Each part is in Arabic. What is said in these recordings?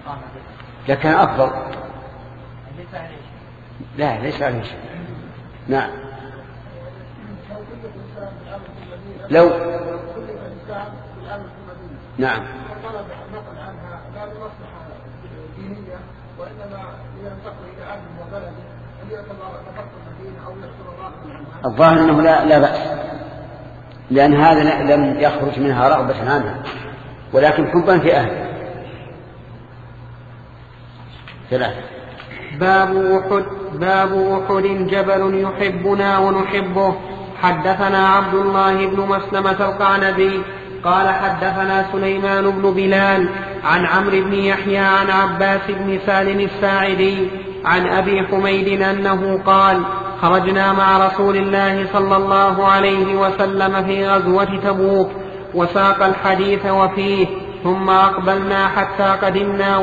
لكن أفضل. لا ليس عليه شيء. نعم. لو نعم الظاهر أنه لا بأس، لأن هذا لم يخرج منها رغبة عنها ولكن حبا في أهله. ثلاثة. باب أحد جبل يحبنا ونحبه. حدثنا عبد الله بن مسلمة القعنبي قال حدثنا سليمان بن بلال عن عمرو بن يحيى عن عباس بن سالم الساعدي عن أبي حميد أنه قال خرجنا مع رسول الله صلى الله عليه وسلم في غزوة تبوك وساق الحديث وفيه ثم أقبلنا حتى قدمنا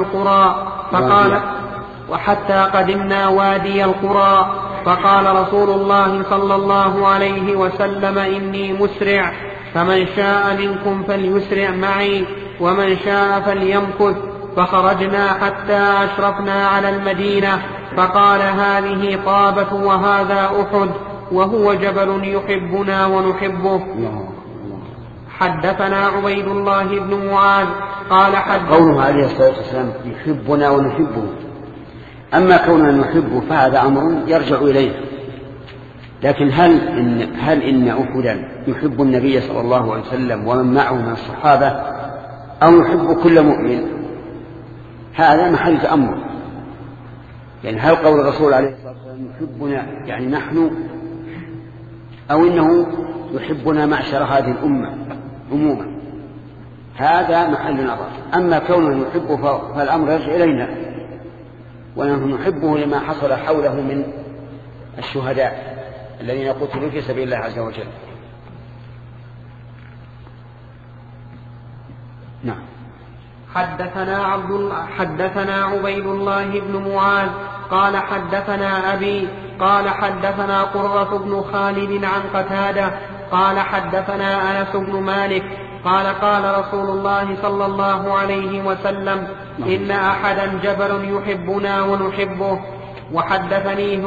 وادي القرى فقال رسول الله صلى الله عليه وسلم إني مسرع فمن شاء منكم فليسرع معي ومن شاء فليمكث. فخرجنا حتى أشرفنا على المدينة فقال هذه طابة وهذا أحد وهو جبل يحبنا ونحبه. حدثنا عبيد الله بن معاذ قال قوله عليه الصلاة والسلام يحبنا ونحبه، أما كوننا نحبه فهذا أمر يرجع إليه، لكن هل إن أحدا يحب النبي صلى الله عليه وسلم ومن معه من الصحابة أو يحب كل مؤمن؟ هذا محل تأمل. يعني هل قول الرسول عليه الصلاة والسلام يحبنا يعني نحن، أو إنه يحبنا معشر هذه الأمة عموما؟ هذا محل نظر. أما كونه يحبه فالأمر يرجع إلينا، ونحن نحبه لما حصل حوله من الشهداء الذين قتلوا في سبيل الله عز وجل. نعم. حدثنا عبيد الله بن معاذ قال حدثنا أبي قال حدثنا قرة بن خالد عن قتادة قال حدثنا أنس بن مالك قال قال رسول الله صلى الله عليه وسلم إن أحدا جبل يحبنا ونحبه. وحدثنيه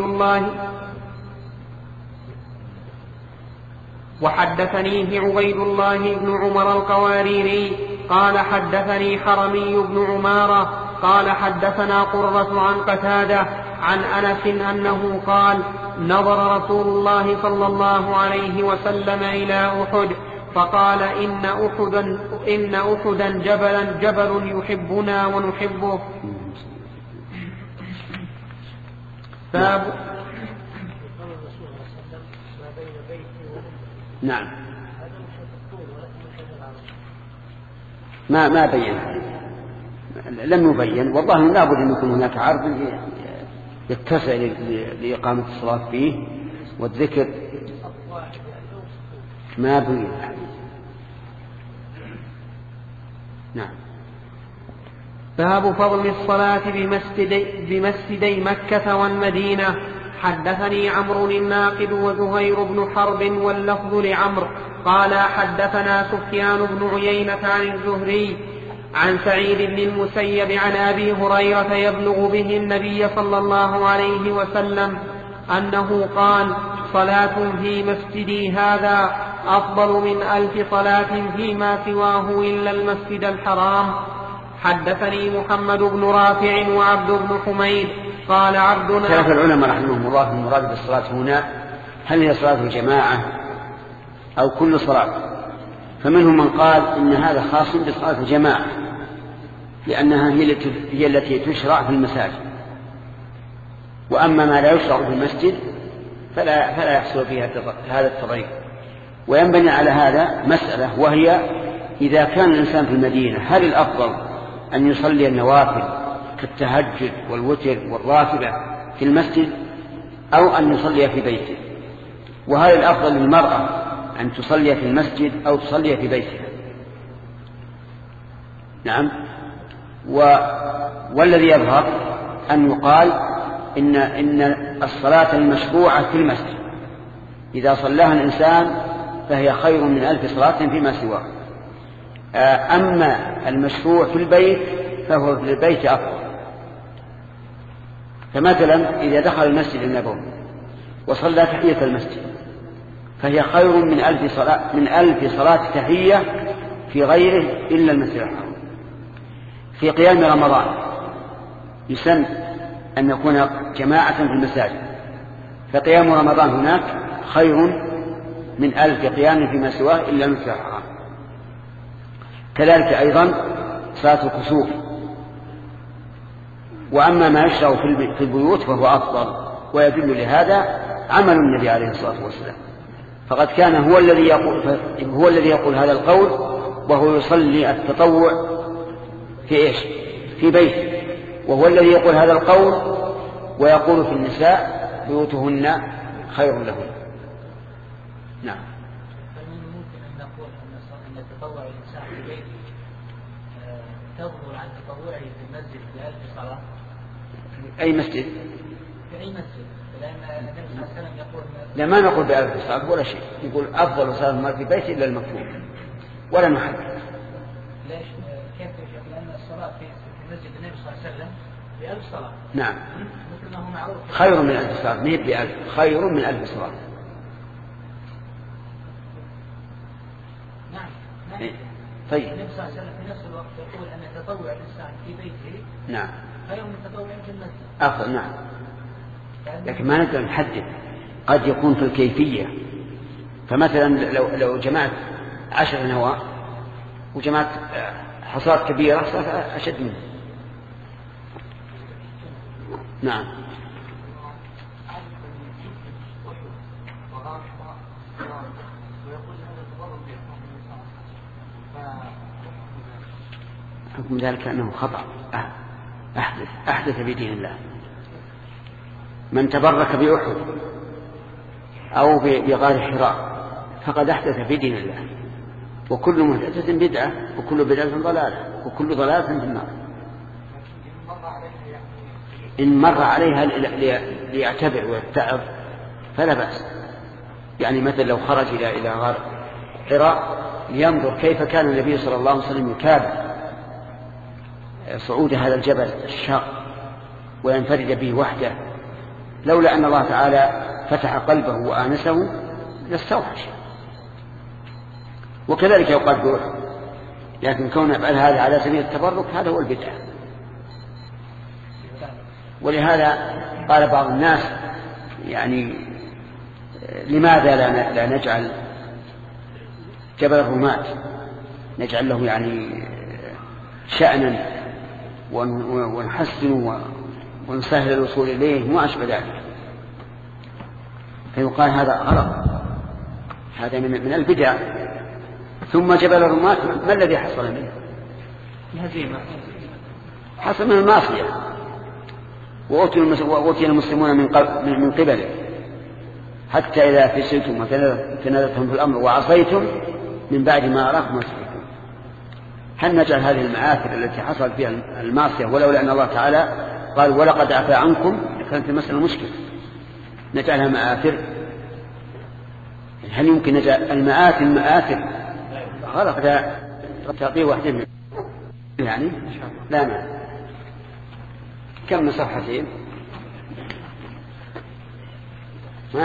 عبيد الله بن عمر القواريري قال حدثني حرمي بن عمارة قال حدثنا قرة عن قتادة عن أنس أنه قال نظر رسول الله صلى الله عليه وسلم إلى أحد فقال إن أحدا جبل يحبنا ونحبه. نعم. ما بين، لم يبين، والله لابد أن يكون هناك عرض يتسع لإقامة الصلاة فيه والذكر. ما بين. نعم. باب فضل الصلاة بمسجدي مكة والمدينة. حدثني عمرو الناقد وزهير بن حرب واللفظ لعمرو قال حدثنا سفيان بن عيينة عن الزهري عن سعيد بن المسيب عن أبي هريرة يبلغ به النبي صلى الله عليه وسلم أنه قال صلاة في مسجدي هذا أفضل من 1000 صلاة فيما سواه إلا المسجد الحرام. حدثني محمد بن رافع وعبد بن حميد قال عبدنا. اختلف العلماء رحمهم الله المراد بالصلاة هنا هل هي صلاة الجماعة أو كل صلاة؟ فمنهم من قال إن هذا خاص بصلاة الجماعة لأنها هي التي تشرع في المساجد، وأما ما لا يشرع في المسجد فلا يحصل فيها هذا التضعيف. وينبني على هذا مسألة، وهي إذا كان الإنسان في المدينة هل الأفضل أن يصلي النوافل كالتهجد والوتر والراتبة في المسجد أو أن يصلي في بيته؟ وهل الأفضل للمرأة أن تصلي في المسجد أو تصلي في بيتها؟ نعم. والذي يظهر أن يقال إن الصلاة المشروعة في المسجد إذا صلاها الإنسان فهي خير من 1000 صلاة فيما سواه. أما المشروع في البيت فهو في البيت أفضل. فمثلا إذا دخل المسجد النبوي وصلى تحية المسجد فهي خير من 1000 صلاة تحية في غيره إلا المسجد الحرام. في قيام رمضان يسن أن يكون جماعة في المساجد، فقيام رمضان هناك خير من 1000 قيام فيما سواه إلا المسجد الحرام. كذلك أيضا صلاة الكسوف. وأما ما يشرع في البيوت فهو أفضل، ويدل لهذا عمل النبي عليه الصلاة والسلام، فقد كان هو الذي يقول هذا القول وهو يصلي التطوع في إيش؟ في بيته، وهو الذي يقول هذا القول ويقول في النساء بيوتهن خير لهن. نعم. ممكن أن نقول أن تطوع الإنسان في بيته تفضل عن تطوعه في المسجد ب1000 صلاة؟ أي مسجد؟ في أي مسجد، لأن النبي صلى الله عليه وسلم يقول لا، ما نقول ب1000 صلاة ولا شيء، يقول أفضل صلاة ما في بيته إلا المكتوب ولا محل. ليش؟ كيف يا شيخ؟ لأن الصلاة في مسجد النبي صلى الله عليه وسلم ب1000 صلاة. نعم. مثل ما هو معروف. خير من 1000 صلاة، ما هي ب1000، خير من 1000 صلاة. نعم. طيب. النبي صلى الله عليه وسلم في نفس الوقت يقول أن تطوع الإنسان في بيته نعم خير من تطوع في المسجد. أفضل. نعم. لكن ما نقدر نحدد، قد يكون في الكيفية. فمثلا لو جمعت 10 نواة وجمعت حصاد كبيرة صارت أشد منه. نعم. حكم ذلك أنه خطأ، أحدث في دين الله. من تبرك بأحد أو بغار حراء فقد أحدث في دين الله، وكل محدثة بدعة وكل بدعة ضلالة وكل ضلالة في النار. إن مر عليها ليعتبر ويتعظ فلا بأس. يعني مثل لو خرج إلى غار حراء لينظر كيف كان النبي صلى الله عليه وسلم يتابع صعود هذا الجبل الشاق وينفرد به وحده، لولا أن الله تعالى فتح قلبه وآنسه لاستوحش. وكذلك يقال بأحد، لكن كون يفعل هذا على سبيل التبرك هذا هو البدعة. ولهذا قال بعض الناس يعني لماذا لا نجعل جبل الرماة نجعل له يعني شأنا ونحسن ونسهل الوصول إليه وما أشبه ذلك. فيقال هذا غلط، هذا من البدع. ثم جبل الرماة ما الذي حصل منه؟ الهزيمة، حصل من المعصية، وأوتي المسلمون من قبله، حتى إذا فشلتم وتنازعتم في الأمر وعصيتم من بعد ما أراكم ما تحبون. هل نجعل هذه المآثر التي حصلت فيها المعصية ولولا أن الله تعالى قال ولقد عفا عنكم كانت المسألة مشكلة نجعلها مآثر؟ هل يمكن نجعل المآثر مآثر؟ غلط. تعطيه واحدة يعني لا مانع. كم من صفحتين؟ ها؟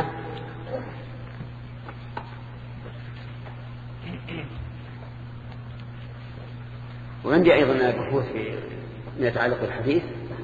وعندي أيضا بحوث فيما يتعلق بالحديث.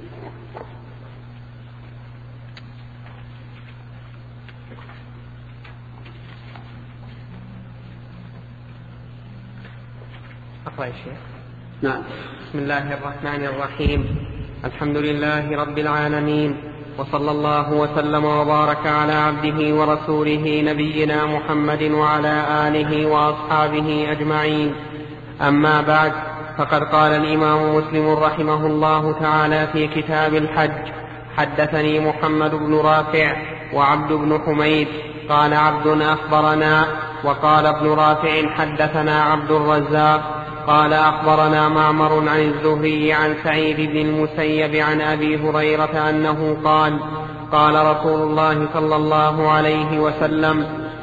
أقرأ يا شيخ. نعم. بسم الله الرحمن الرحيم. الحمد لله رب العالمين، وصلى الله وسلم وبارك على عبده ورسوله نبينا محمد وعلى آله وأصحابه أجمعين. أما بعد، فقد قال الإمام مسلم رحمه الله تعالى في كتاب الحج: حدثني محمد بن رافع وعبد بن حميد قال عبد أخبرنا، وقال ابن رافع حدثنا عبد الرزاق قال أخبرنا معمر عن الزهري عن سعيد بن المسيب عن أبي هريرة أنه قال: قال رسول الله صلى الله عليه وسلم: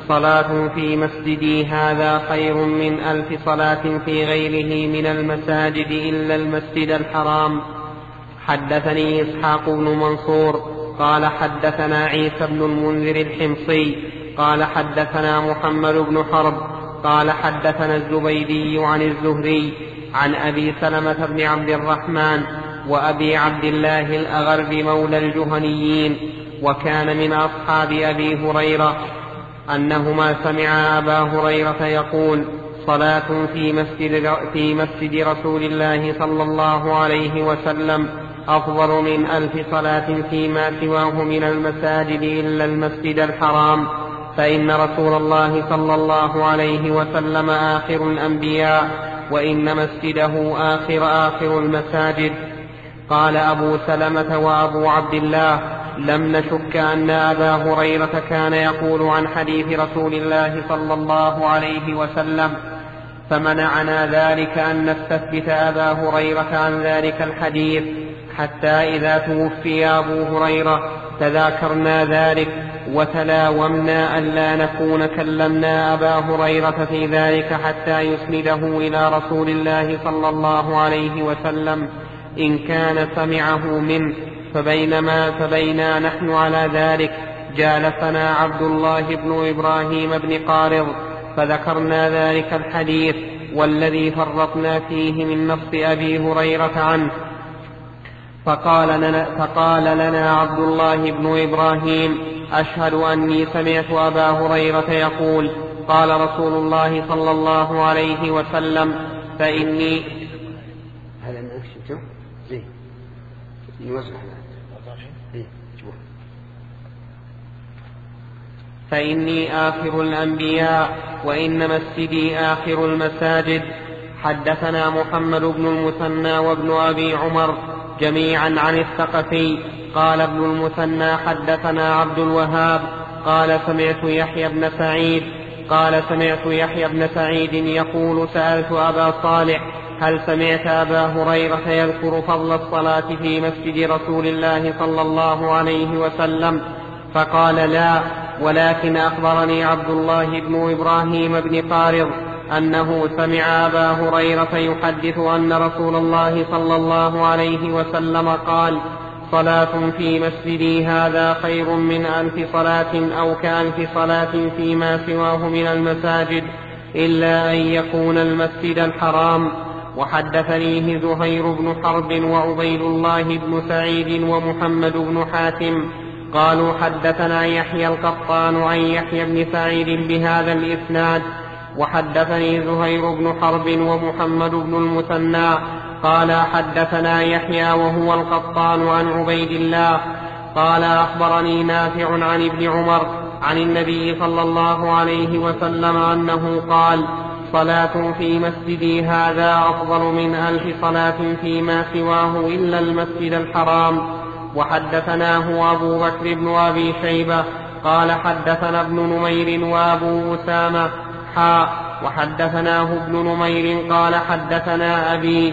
صلاة في مسجدي هذا خير من 1000 صلاة في غيره من المساجد إلا المسجد الحرام. حدثني إسحاق بن منصور قال حدثنا عيسى بن المنذر الحمصي قال حدثنا محمد بن حرب قال حدثنا الزبيدي عن الزهري عن أبي سلمة بن عبد الرحمن وأبي عبد الله الأغر مولى الجهنيين وكان من أصحاب أبي هريرة أنهما سمعا أبا هريرة يقول صلاة في مسجد رسول الله صلى الله عليه وسلم أفضل من 1000 صلاة فيما سواه من المساجد إلا المسجد الحرام، فإن رسول الله صلى الله عليه وسلم آخر الأنبياء وإن مسجده آخر المساجد. قال أبو سلمة وأبو عبد الله لم نشك أن أبا هريرة كان يقول عن حديث رسول الله صلى الله عليه وسلم، فمنعنا ذلك أن نستثبت أبا هريرة عن ذلك الحديث، حتى إذا توفي أبو هريرة تذاكرنا ذلك وتلاومنا ألا نكون كلمنا أبا هريرة في ذلك حتى يسنده إلى رسول الله صلى الله عليه وسلم إن كان سمعه منه. فبينا نحن على ذلك جالسنا عبد الله بن إبراهيم بن قارض فذكرنا ذلك الحديث والذي فرطنا فيه من نص أبي هريرة عنه، فقال لنا عبد الله بن إبراهيم أشهد أني سمعت أبا هريرة يقول قال رسول الله صلى الله عليه وسلم فإني هذا من أكشفته زين نوزع فإني آخر الأنبياء وإن مسجدي آخر المساجد. حدثنا محمد بن المثنى وابن أبي عمر جميعا عن الثقفي قال ابن المثنى حدثنا عبد الوهاب قال سمعت يحيى بن سعيد يقول سألت أبا صالح هل سمعت أبا هريرة يذكر فضل الصلاة في مسجد رسول الله صلى الله عليه وسلم؟ فقال لا، ولكن أخبرني عبد الله بن إبراهيم بن قارض أنه سمع أبا هريرة يحدث أن رسول الله صلى الله عليه وسلم قال صلاة في مسجدي هذا خير من 1000 صلاة أو ك1000 صلاة فيما سواه من المساجد إلا أن يكون المسجد الحرام. وحدثنيه زهير بن حرب وعبيد الله بن سعيد ومحمد بن حاتم قالوا حدثنا يحيى القطان عن يحيى بن سعيد بهذا الإسناد. وحدثني زهير بن حرب ومحمد بن المثنى قال حدثنا يحيى وهو القطان عن عبيد الله قال أخبرني نافع عن ابن عمر عن النبي صلى الله عليه وسلم أنه قال صلاة في مسجدي هذا أفضل من 1000 صلاة فيما سواه إلا المسجد الحرام. وحدثناه أبو بكر بن أبي شيبة قال حدثنا ابن نمير وأبو أسامة وحدثناه ابن نمير قال حدثنا أبي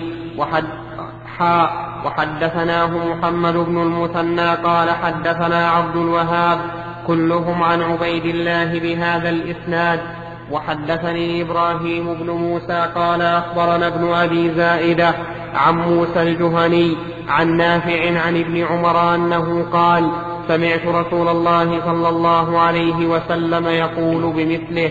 وحدثناه محمد بن المثنى قال حدثنا عبد الوهاب كلهم عن عبيد الله بهذا الإسناد. وحدثني إبراهيم بن موسى قال أخبرنا ابن أبي زائدة عن موسى الجهني عن نافع عن ابن عمر أنه قال سمعت رسول الله صلى الله عليه وسلم يقول بمثله.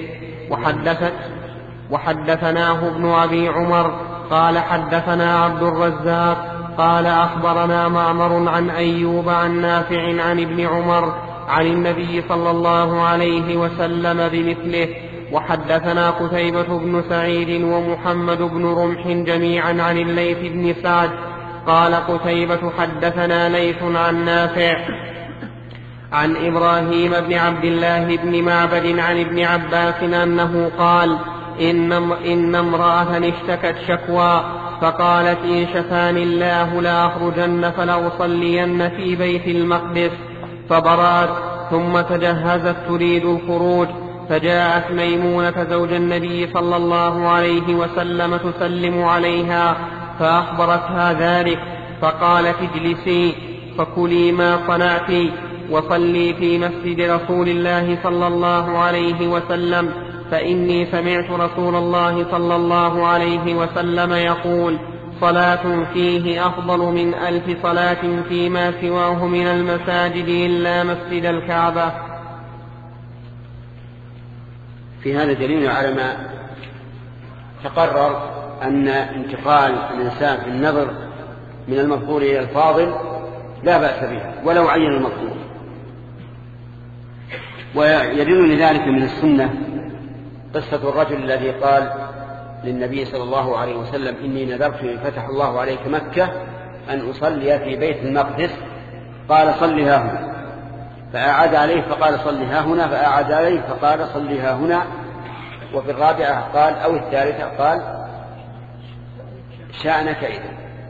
وحدثناه ابن أبي عمر قال حدثنا عبد الرزاق قال أخبرنا معمر عن أيوب عن نافع عن ابن عمر عن النبي صلى الله عليه وسلم بمثله. وحدثنا قتيبة بن سعيد ومحمد بن رمح جميعا عن الليث بن سعد قال قتيبة حدثنا ليث عن نافع عن إبراهيم بن عبد الله بن معبد عن ابن عباس أنه قال إن امرأة اشتكت شكوى فقالت إن شفاني الله لأخرجن فلأصلين في بيت المقدس، فبرأت ثم تجهزت تريد الخروج، فجاءت ميمونة زوج النبي صلى الله عليه وسلم تسلم عليها فأخبرتها ذلك، فقالت اجلسي فكلي ما صنعت، وصلي في مسجد رسول الله صلى الله عليه وسلم، فإني سمعت رسول الله صلى الله عليه وسلم يقول: صلاة فيه أفضل من 1000 صلاة فيما سواه من المساجد إلا مسجد الكعبة. في هذا دليل على ما تقرر أن انتقال الإنسان في النظر من المفضول إلى الفاضل لا بأس بها ولو عين المفضول. ويدل لذلك من السنة قصة الرجل الذي قال للنبي صلى الله عليه وسلم: إني نذرت إن فتح الله عليك مكة أن أصلي في بيت المقدس، قال: صلها هنا. فأعاد عليه فقال: صلها هنا. فأعاد عليه فقال: صلها هنا. وفي الرابعة قال أو الثالثة قال: شأنك إذا.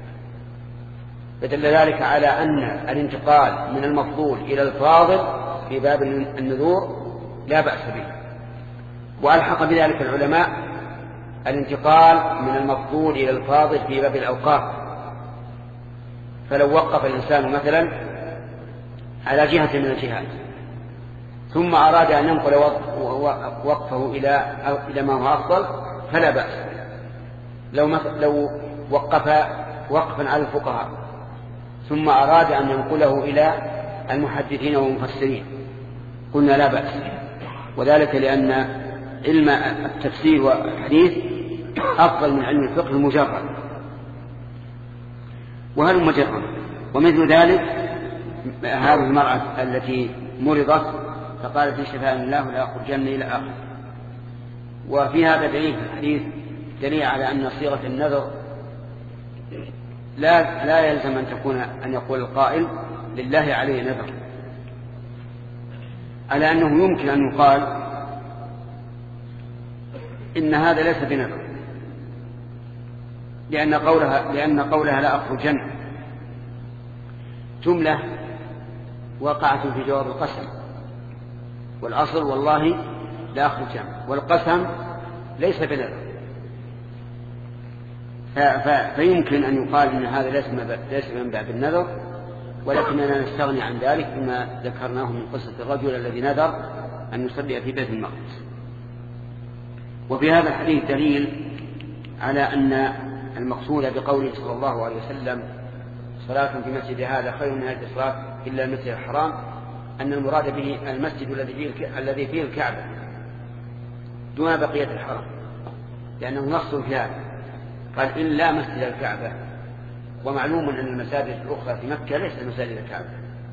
فدل ذلك على أن الانتقال من المفضول إلى الفاضل في باب النذور لا بأس به. وألحق بذلك العلماء الانتقال من المفضول إلى الفاضل في باب الأوقاف. فلو وقف الإنسان مثلا على جهة من الجهات ثم أراد أن ينقل وقفه إلى ما هو أفضل فلا بأس. لو وقف وقفا على الفقهاء ثم أراد أن ينقله إلى المحدثين والمفسرين قلنا لا بأس، وذلك لأن علم التفسير والحديث أفضل من علم الفقه المجرد. وهل مجرد؟ ومثل ذلك هذه المرأة التي مرضت فقالت: إن شفاني الله لا أخرجن إلى آخر. وفي هذا دليل في الحديث دليل على أن صيغة النذر لا يلزم أن يقول القائل: لله عليه نذر، على أنه يمكن أن يقال إن هذا ليس بنذر، لأن قولها لا أخرجن جملة وقعت في جواب القسم، والأصل والله لا أخرجن، والقسم ليس بنذر. فيمكن أن يقال إن هذا ليس من باب النذر، ولكننا نستغني عن ذلك بما ذكرناه من قصة الرجل الذي نذر أن يصلي في بيت المقدس. وفي هذا الحديث دليل على أن المقصود بقوله صلى الله عليه وسلم: صلاة في مسجد هذا خير من هذه الصلاة إلا المسجد الحرام، أن المراد به المسجد الذي فيه الكعبة دون بقية الحرم، لأنه نص في هذا، قال: إلا مسجد الكعبة. ومعلوم أن المساجد الأخرى في مكة ليست مساجد الكعبة.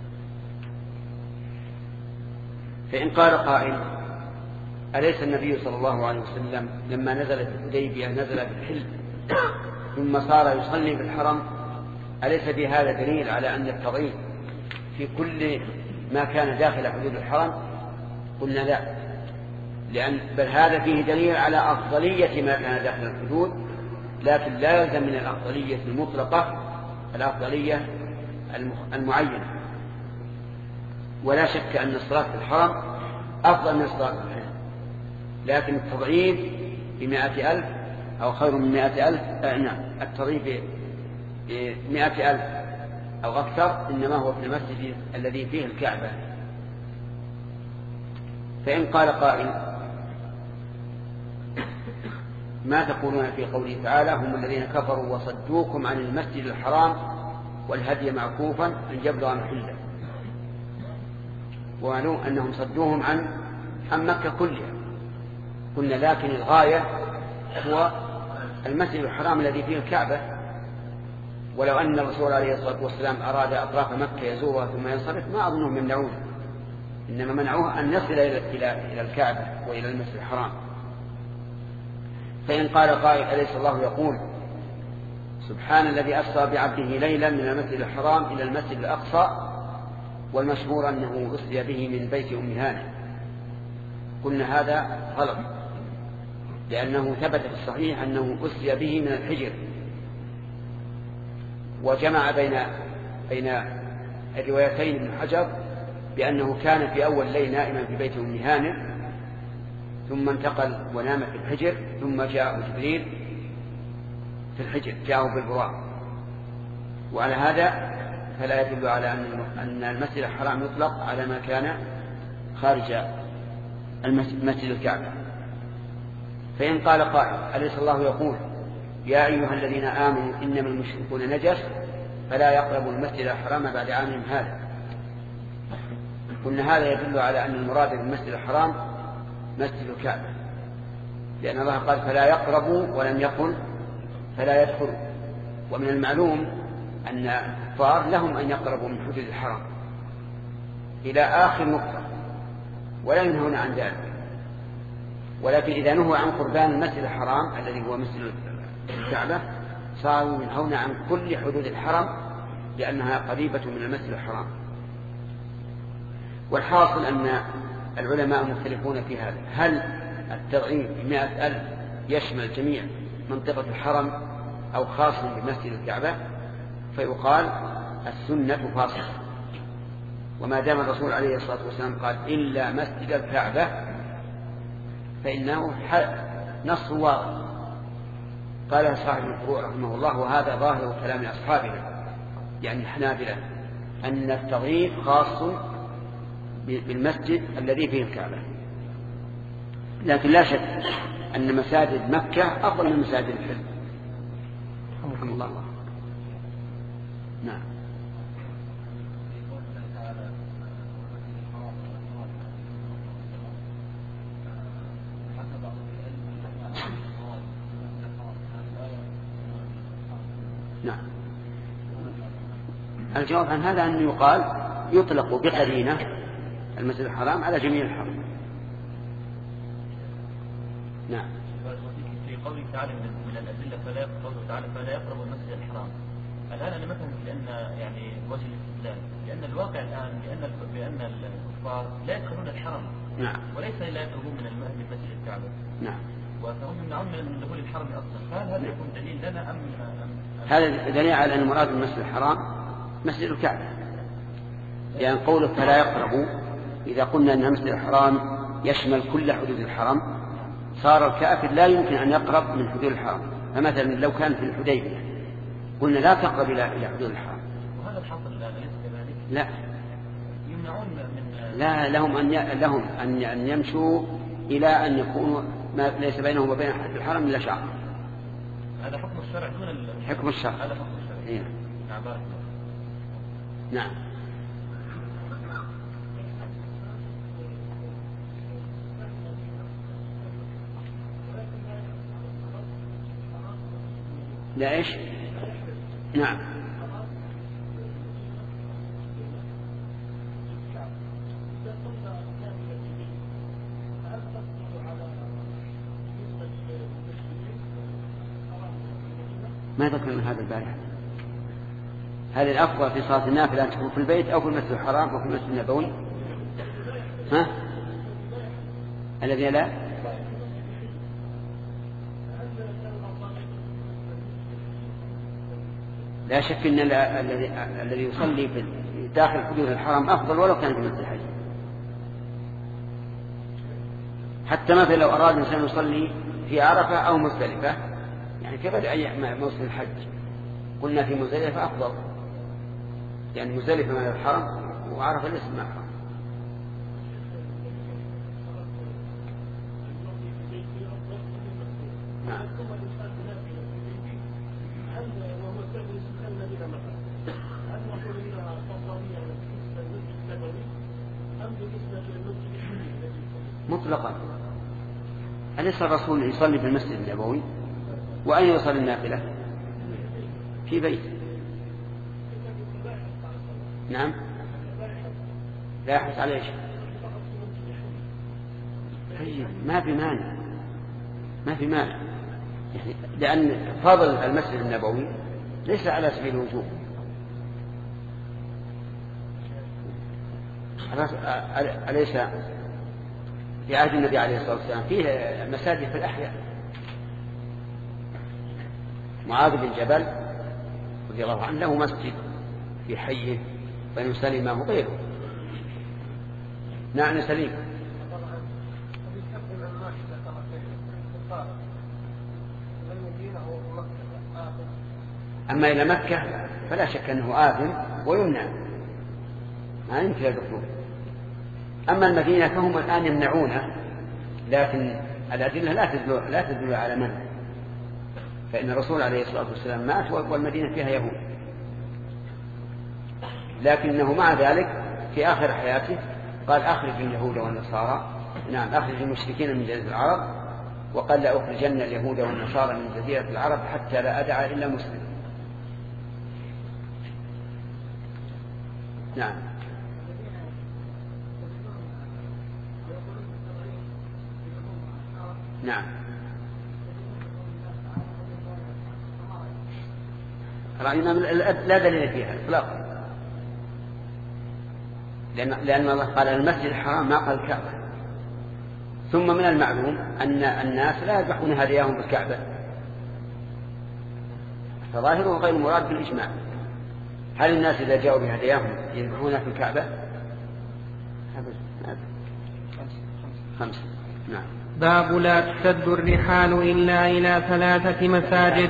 فإن قال قائل: أليس النبي صلى الله عليه وسلم لما نزل في الحديبية نزل في الحل ثم صار يصلي في الحرم؟ أليس في هذا دليل على أن التضعيف في كل ما كان داخل حدود الحرم؟ قلنا لا، بل هذا فيه دليل على أفضلية ما كان داخل الحدود، لكن لا يلزم من الأفضلية المطلقة الأفضلية المعينة. ولا شك أن الصلاة في الحرم أفضل من الصلاة في الحل، لكن التضعيف ب100,000 أو خير من 100,000 التضعيف ب100,000 أو أكثر إنما هو في المسجد الذي فيه الكعبة. فإن قال قائل: ما تقولون في قوله تعالى: هم الذين كفروا وصدوكم عن المسجد الحرام والهدي معكوفا أن يبلغ محله؟ ومعلوم أنهم صدوهم عن مكة كلها. قلنا لكن الغاية هو المسجد الحرام الذي فيه الكعبة، ولو أن الرسول عليه الصلاة والسلام أراد أطراف مكة يزورها ثم ينصرف ما أظنهم يمنعونه، إنما منعوه أن يصل إلى الكعبة وإلى المسجد الحرام. فإن قال قائل: أليس الله يقول: سبحان الذي أسرى بعبده ليلا من المسجد الحرام إلى المسجد الأقصى، والمشهور أنه أسري به من بيت أم هانئ؟ قلنا هذا غلط، لأنه ثبت في الصحيح أنه أسري به من الحجر، وجمع بين الروايتين ابن حجر بأنه كان في أول ليل نائما في بيت أم هانئ، ثم انتقل ونام في الحجر، ثم جاءه جبريل في الحجر، جاءه بالبراق. وعلى هذا فلا يدل على أن المسجد الحرام يطلق على ما كان خارج المسجد الكعبة. فإن قال قائل أليس الله يقول يا أيها الذين آمنوا إنما المشركون نجس فلا يقربوا المسجد الحرام بعد عامهم هذا، قلنا هذا يدل على أن المراد بالمسجد الحرام مسجد الكعبة، لأن الله قال فلا يقربوا ولم يقل فلا يدخلوا. ومن المعلوم أن الكفار لهم أن يقربوا من حدود الحرام إلى آخر نقطة ولا ينهون عن ذلك، ولكن إذا نهوا عن قربان المسجد الحرام الذي هو مسجد الكعبة صاروا ينهون عن كل حدود الحرم لأنها قريبة من المسجد الحرام. والحاصل أن العلماء مختلفون في هذا، هل التضعيف 100,000 يشمل جميع منطقة الحرم أو خاص بمسجد الكعبة؟ فيقال السنة فاصلة، وما دام الرسول عليه الصلاة والسلام قال إلا مسجد الكعبة فإنه نص واضح. قال صاحب الفروع رحمه الله وهذا ظاهر كلام أصحابنا يعني الحنابلة أن التضعيف خاص بالمسجد الذي فيه الكعبة، لكن لا شك أن مساجد مكة أفضل من مساجد الحلم. رحمكم الله. نعم. نعم. الجواب عن هذا أن يقال يطلق بقرينة المسجد الحرام على جميع الحرم. نعم. في قوله تعالى من الأدلة قوله تعالى فلا يقرب المسجد الحرام، الآن أنا مثلا لأن يعني وجه الاستدلال لأن الواقع الآن بأن الكفار لا يدخلون الحرم. نعم. وليس لا يقربون من مسجد الكعبة. نعم. وفهم يمنعون من دخول الحرم أصلا، فهل هذا يكون دليل لنا أم هذا دليل على أن مراد المسجد الحرام مسجد الكعبة، لأن قوله فلا يقربوا إذا قلنا أن المسجد الحرام يشمل كل حدود الحرم صار الكافر لا يمكن أن يقرب من حدود الحرم. فمثلا لو كان في الحديبية قلنا لا تقرب إلى حدود الحرم، وهذا الحصل ليس كذلك. لا يمنعون من لا لهم أن يمشوا إلى أن يكونوا ما ليس بينهم وبين الحرم إلا شعر. هذا حكم الشرع دون حكم الشرع. هذا حكم الشرع. إيه. نعم. بارك الله. نعم. لا إيش؟ نعم. ما ذكرنا هذا البارحة. هل الأفضل في صلاة النافلة أن تكون في البيت أو في المسجد الحرام أو في المسجد النبوي؟ ها؟ الذي لا شك أن الذي يصلي في داخل حدود الحرم أفضل ولو كان في المسجد الحج. حتى مثلا لو أراد الإنسان يصلي في عرفة أو مزدلفة يعني في غير أي موسم الحج قلنا في مزدلفة أفضل، يعني مزدلفة من الحرم وعرفة ليس من الحرم. نعم. مطلقا. أليس الرسول يصلي في المسجد النبوي؟ وأين يصلي النافلة؟ في بيت. نعم. لا يحرص على ايش؟ ما في مانع يعني لأن فضل المسجد النبوي ليس على سبيل الوجوب. أليس في عهد النبي عليه الصلاة والسلام فيه مساجد في الأحياء؟ معاذ بن جبل رضي الله عنه له مسجد في حيه بني سلمة وغيره. نعم سليم. أما إلى مكة فلا شك أنه آثم ويمنع، ما يمكن الدخول. أما المدينة فهم الآن يمنعونه، لكن الأدلة لا تدل على منع، فإن الرسول عليه الصلاة والسلام مات والمدينة فيها يهود، لكنه مع ذلك في آخر حياته قال أخرج اليهود والنصارى، نعم أخرج المشركين من جزيرة العرب، وقال لا أخرجن اليهود والنصارى من جزيرة العرب حتى لا أدع إلا مسلم. نعم. نعم. رأينا لا دليل فيها إطلاقا، لأن الله قال المسجد الحرام ما قال الكعبة. ثم من المعلوم أن الناس لا يذبحون هدياهم بالكعبة، فظاهره غير مراد بالإجماع. هل الناس إذا جاءوا بهدياهم يذبحونها في الكعبة؟ 5. نعم. باب لا تشد الرحال إلا إلى 3 مساجد.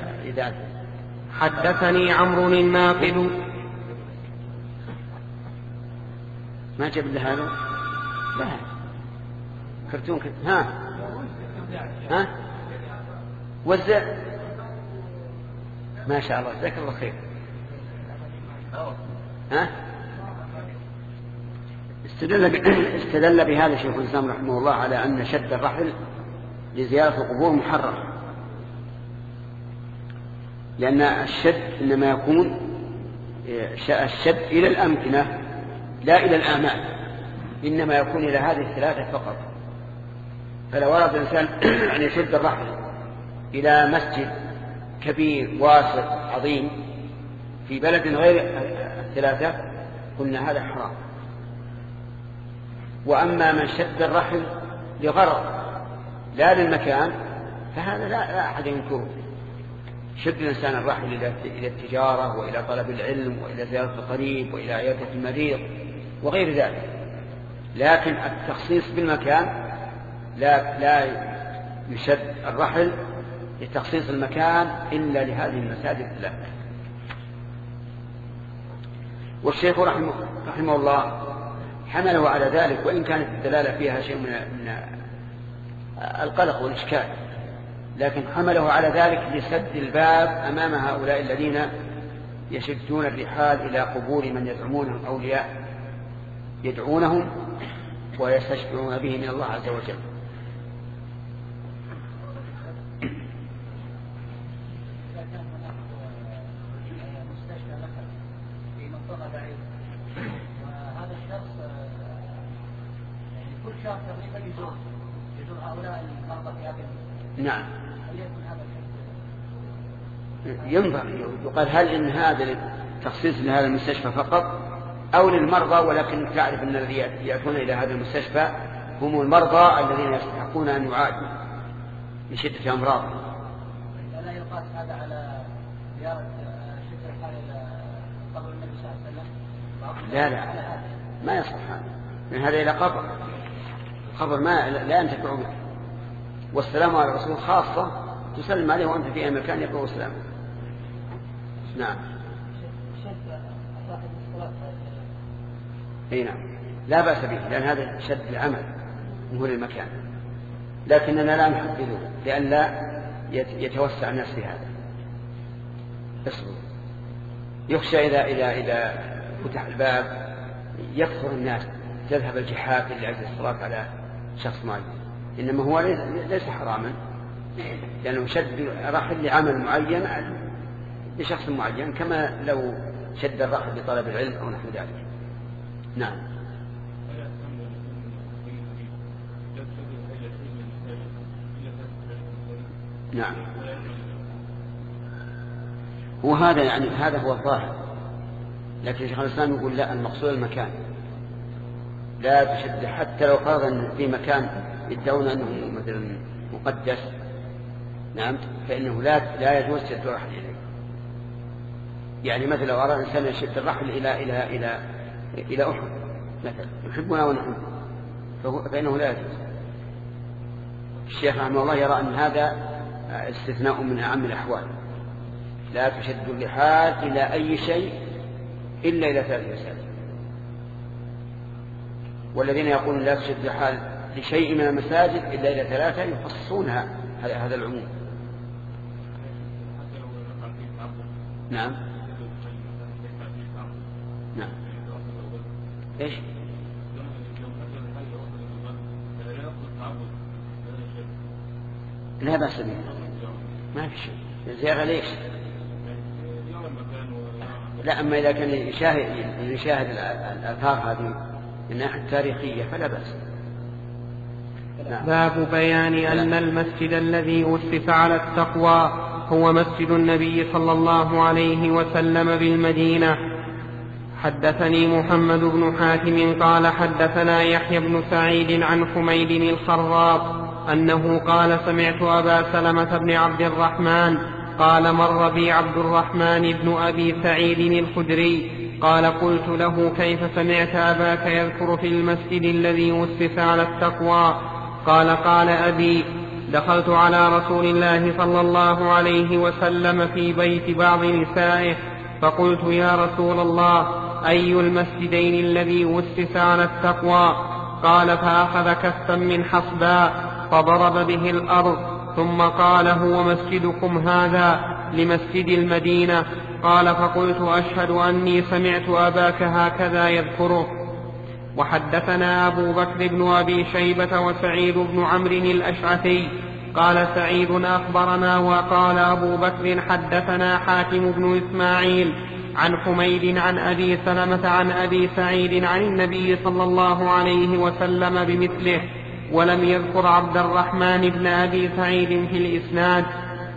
حدثني عمرو الناقد. ما جاب له هذا؟ لا كرتون ها وزع ما شاء الله جزاك الله خير. استدل بهذا شيخ الإسلام رحمه الله على أن شد الرحل لزيارة القبور محرم، لأن الشد إنما يكون الشد إلى الأمكنة لا إلى الآمال، إنما يكون إلى هذه 3 فقط. فلو أراد الإنسان أن يشد الرحل إلى مسجد كبير واسع عظيم في بلد غير 3 قلنا هذا حرام. وأما من شد الرحل لغرض لا للمكان فهذا لا أحد ينكره. شد الإنسان الرحل إلى التجارة وإلى طلب العلم وإلى زيارة القريب وإلى عيادة المريض وغير ذلك، لكن التخصيص بالمكان لا يشد الرحل لتخصيص المكان إلا لهذه المساجد 3. والشيخ رحمه الله حمله على ذلك، وإن كانت الدلالة فيها شيء من القلق والإشكال، لكن حمله على ذلك لسد الباب أمام هؤلاء الذين يشدون الرحال إلى قبور من يزعمونهم أولياء يدعونهم ويستشفعون به من الله عز وجل. نعم ينظر يقال هل إن هذا تخصيص لهذا المستشفى فقط أو للمرضى، ولكن تعرف أن الذين يأتون إلى هذا المستشفى هم المرضى الذين يستحقون أن يعالجوا لشدة أمراضهم. لا يقاس هذا على زيارة شدة الحال إلى قبر النبي صلى الله عليه وسلم؟ لا ما يصح هذا، من هذا إلى قبر ما لا ينتفع به. والسلام على الرسول خاصة تسلم عليه وأنت في أي مكان يقرأ السلام. نعم. أي نعم لا بأس به، لأن هذا شد العمل وهو للمكان، لكننا لا نحدده لئلا يتوسع الناس في هذا. اصبر، يخشى إذا فتح الباب يكثر الناس تذهب الجحافل لأجل الصلاة على شخص معين، إنما هو ليس حراما، لأنه شد رحل لعمل معين لشخص معين، كما لو شد الرحل لطلب العلم أو نحو ذلك. نعم. نعم وهذا يعني هذا هو الظاهر، لكن شيخ الإسلام يقول لا، المقصود المكان، لا تشد حتى لو فرضا في مكان يدعون أنه مثلا مقدس، نعم، فإنه لا يجوز شد الرحل إليه. يعني مثلا لو أراد الإنسان يشد الرحل إلى أحد مثلا يحبنا ونحن، فإنه لا يجوز. الشيخ رحمه الله يرى أن هذا استثناء من أعم الأحوال، لا تشد الرحال إلى أي شيء إلا إلى 3 مساجد. والذين يقولون لا تشد الرحال لشيء من المساجد إلا إلى 3 يخصصون هذا العموم. نعم نعم. إيش؟ لا بأس به، ما في شيء. الزيارة ليش؟ لا، أما إذا كان يشاهد الآثار هذه من الناحية التاريخية فلا بأس. باب بيان أن المسجد الذي أسس على التقوى هو مسجد النبي صلى الله عليه وسلم بالمدينة. حدثني محمد بن حاتم قال حدثنا يحيى بن سعيد عن حميد الخراط أنه قال سمعت أبا سلمة بن عبد الرحمن قال مر بي عبد الرحمن بن أبي سعيد الخدري قال قلت له كيف سمعت أباك يذكر في المسجد الذي أسس على التقوى؟ قال أبي دخلت على رسول الله صلى الله عليه وسلم في بيت بعض نسائه فقلت يا رسول الله أي المسجدين الذي أسس على التقوى؟ قال فأخذ كفا من حصباء فضرب به الأرض ثم قال هو مسجدكم هذا لمسجد المدينة. قال فقلت أشهد أني سمعت أباك هكذا يذكره. وحدثنا أبو بكر بن أبي شيبة وسعيد بن عمرو الأشعثي قال سعيد أخبرنا وقال أبو بكر حدثنا حاتم بن إسماعيل عن حميد عن أبي سلمة عن أبي سعيد عن النبي صلى الله عليه وسلم بمثله ولم يذكر عبد الرحمن بن أبي سعيد في الإسناد.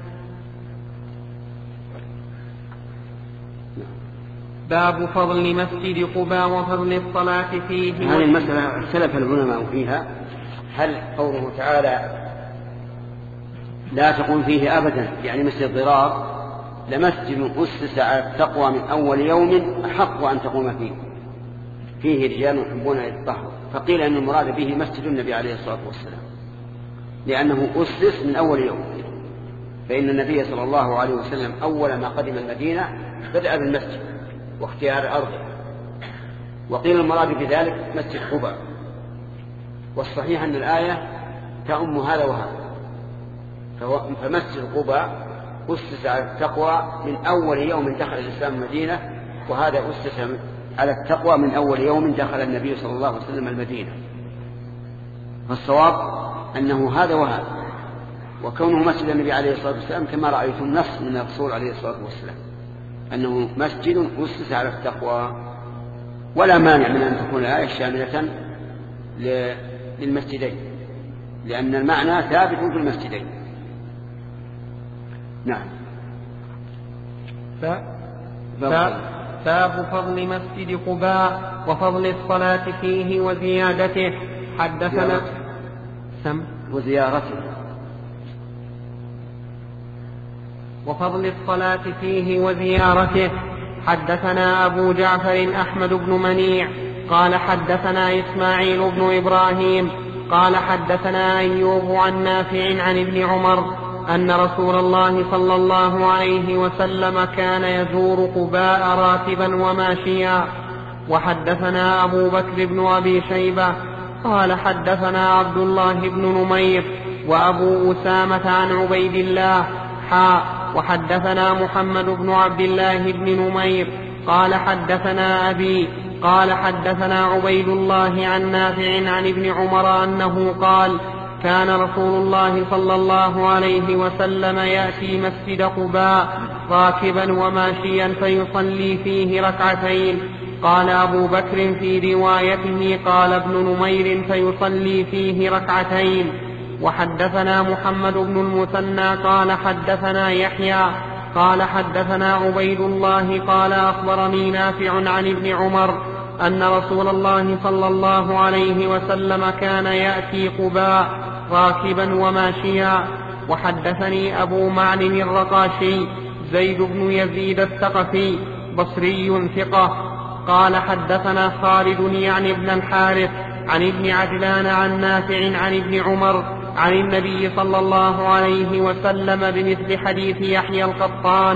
باب فضل مسجد قباء وفضل الصلاة فيه. هذه المسألة اختلف العلماء فيها، هل قوله تعالى لا تقوم فيه أبدا يعني مثل الضرار لمسجد أسس على التقوى من أول يوم أحق أن تقوم فيه رجال يحبون الطهر، فقيل أن المراد به مسجد النبي عليه الصلاة والسلام لأنه أسس من أول يوم، فإن النبي صلى الله عليه وسلم أول ما قدم المدينة بدأ بالمسجد واختيار أرضه، وقيل المراد بذلك مسجد قباء. والصحيح أن الآية تأم هذا وهذا، فمسجد قباء أسس على التقوى من أول يوم دخل الإسلام المدينة، وهذا أسس على التقوى من أول يوم دخل النبي صلى الله عليه وسلم المدينة. فالصواب أنه هذا وهذا، وكونه مسجد النبي عليه الصلاة والسلام كما رأيت النص من الرسول عليه الصلاة والسلام أنه مسجد أسس على التقوى، ولا مانع من أن تكون الآية شاملة للمسجدين لأن المعنى ثابت في المسجدين. نعم. باب فضل مسجد قباء وفضل الصلاة فيه وزيادته. حدثنا وزيارته وفضل الصلاة فيه وزيارته. حدثنا أبو جعفر أحمد بن منيع قال حدثنا إسماعيل بن إبراهيم قال حدثنا أيوب عن نافع عن ابن عمر أن رسول الله صلى الله عليه وسلم كان يزور قباء راكبا وماشيا. وحدثنا أبو بكر بن أبي شيبة قال حدثنا عبد الله بن نمير وأبو أسامة عن عبيد الله وحدثنا محمد بن عبد الله بن نمير قال حدثنا أبي قال حدثنا عبيد الله عن نافع عن ابن عمر أنه قال كان رسول الله صلى الله عليه وسلم يأتي مسجد قباء راكبا وماشيا فيصلي فيه ركعتين. قال أبو بكر في روايته قال ابن نمير فيصلي فيه ركعتين. وحدثنا محمد بن المثنى قال حدثنا يحيى قال حدثنا عبيد الله قال أخبرني نافع عن ابن عمر أن رسول الله صلى الله عليه وسلم كان يأتي قباء راكبا وماشيا. وحدثني أبو معن الرقاشي زيد بن يزيد الثقفي بصري ثقة قال حدثنا خالد يعني ابن الحارث عن ابن عجلان عن نافع عن ابن عمر عن النبي صلى الله عليه وسلم بمثل حديث يحيى القطان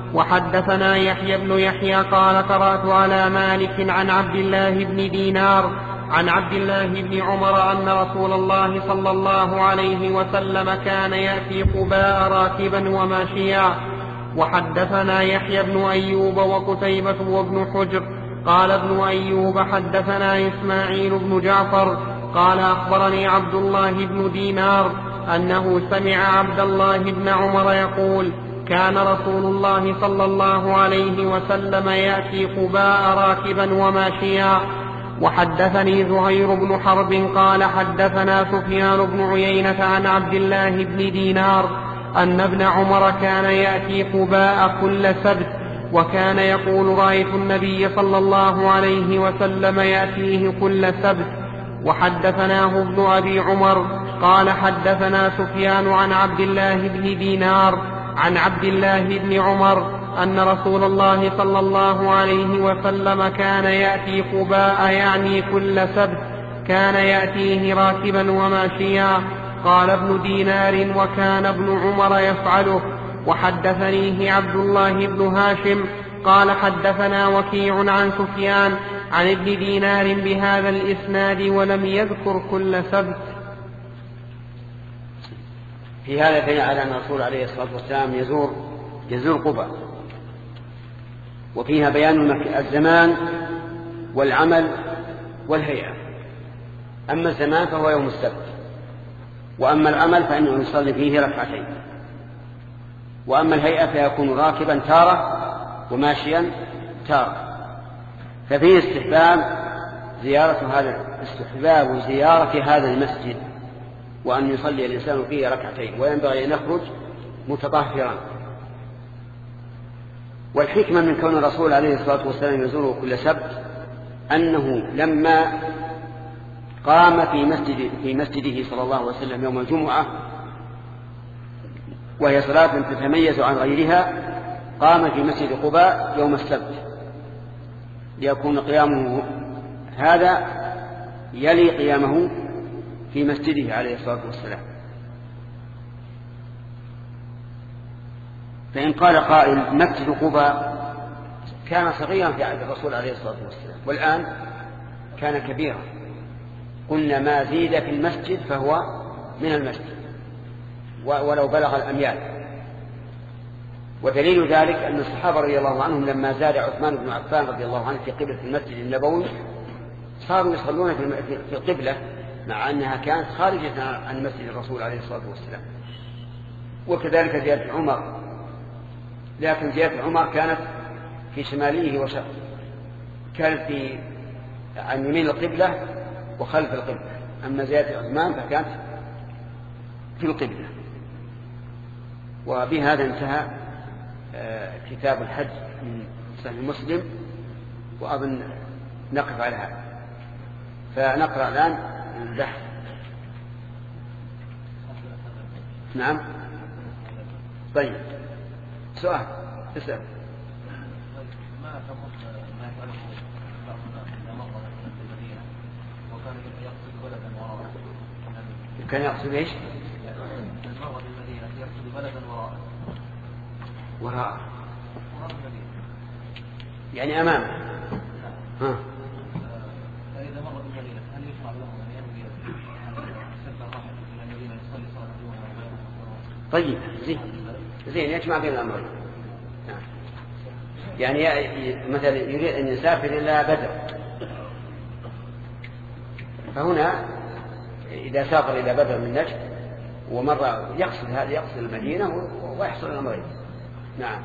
وحدثنا يحيى بن يحيى قال قرأت على مالك عن عبد الله بن دينار عن عبد الله بن عمر أن رسول الله صلى الله عليه وسلم كان يأتي قباء راكبا وماشيا. وحدثنا يحيى بن أيوب وقتيبة وابن حجر قال ابن أيوب حدثنا إسماعيل بن جعفر قال أخبرني عبد الله بن دينار أنه سمع عبد الله بن عمر يقول كان رسول الله صلى الله عليه وسلم يأتي قباء راكبا وماشيا. وحدثني زهير بن حرب قال حدثنا سفيان بن عيينة عن عبد الله بن دينار أن ابن عمر كان يأتي قباء كل سبت وكان يقول رأيت النبي صلى الله عليه وسلم يأتيه كل سبت. وحدثناه ابن أبي عمر قال حدثنا سفيان عن عبد الله بن دينار عن عبد الله بن عمر أن رسول الله صلى الله عليه وسلم كان يأتي قباء يعني كل سبت كان يأتيه راكبا وماشيا. قال ابن دينار وكان ابن عمر يفعله. وحدثنيه عبد الله بن هاشم قال حدثنا وكيع عن سفيان عن ابن دينار بهذا الإسناد ولم يذكر كل سبت. في هذا دليل على أن الرسول عليه الصلاة والسلام يزور قباء، وفيها بيان الزمان والعمل والهيئة. أما الزمان فهو يوم السبت، وأما العمل فإنه يصلي فيه ركعتين، وأما الهيئة فيكون راكبا تارة وماشيا تارة. ففيه استحباب زيارة هذا المسجد، وأن يصلي الإنسان فيه ركعتين، وينبغي أن يخرج متطهرا. والحكمة من كون الرسول عليه الصلاة والسلام يزوره كل سبت أنه لما قام في مسجده صلى الله عليه وسلم يوم الجمعة، وهي صلاة تتميز عن غيرها، قام في مسجد قباء يوم السبت ليكون قيامه هذا يلي قيامه في مسجده عليه الصلاة والسلام. فإن قال قائل مسجد قباء كان صغيرا في عهد الرسول عليه الصلاة والسلام والآن كان كبيرا، قلنا ما زيد في المسجد فهو من المسجد ولو بلغ الأميال. ودليل ذلك أن الصحابة رضي الله عنهم لما زاد عثمان بن عفان رضي الله عنه في قبلة المسجد النبوي صاروا يصلون في القبلة، مع أنها كانت خارجة عن مسجد الرسول عليه الصلاة والسلام. وكذلك زيادة عمر، لكن زيادة عمر كانت في شماله وشرقه، كانت عن يمين القبلة وخلف القبلة. أما زيادة عثمان فكانت في القبلة. وبهذا انتهى كتاب الحج من صحيح مسلم، وأظن نقف على هذا. فنقرأ الآن البحث. نعم. طيب، سؤال اسأل. ما يفعله إذا مر في المدينة وكان يقصد بلدا وراءه؟ كان يقصد ايش؟ المرء في المدينة يقصد بلدا وراءه المدينة، يعني أمامه. ها. فإذا مر بالمدينة هل يشرع له أن ينوي سفر الرحل إلى المدينة يصلي صلاة الجمعة؟ طيب، زين يجمع بين الأمرين. يعني مثلا يريد أن يسافر إلى بدر، فهنا إذا سافر إلى بدر من نجد ومر يقصد هذا، يقصد المدينة ويحصل الأمرين. نعم.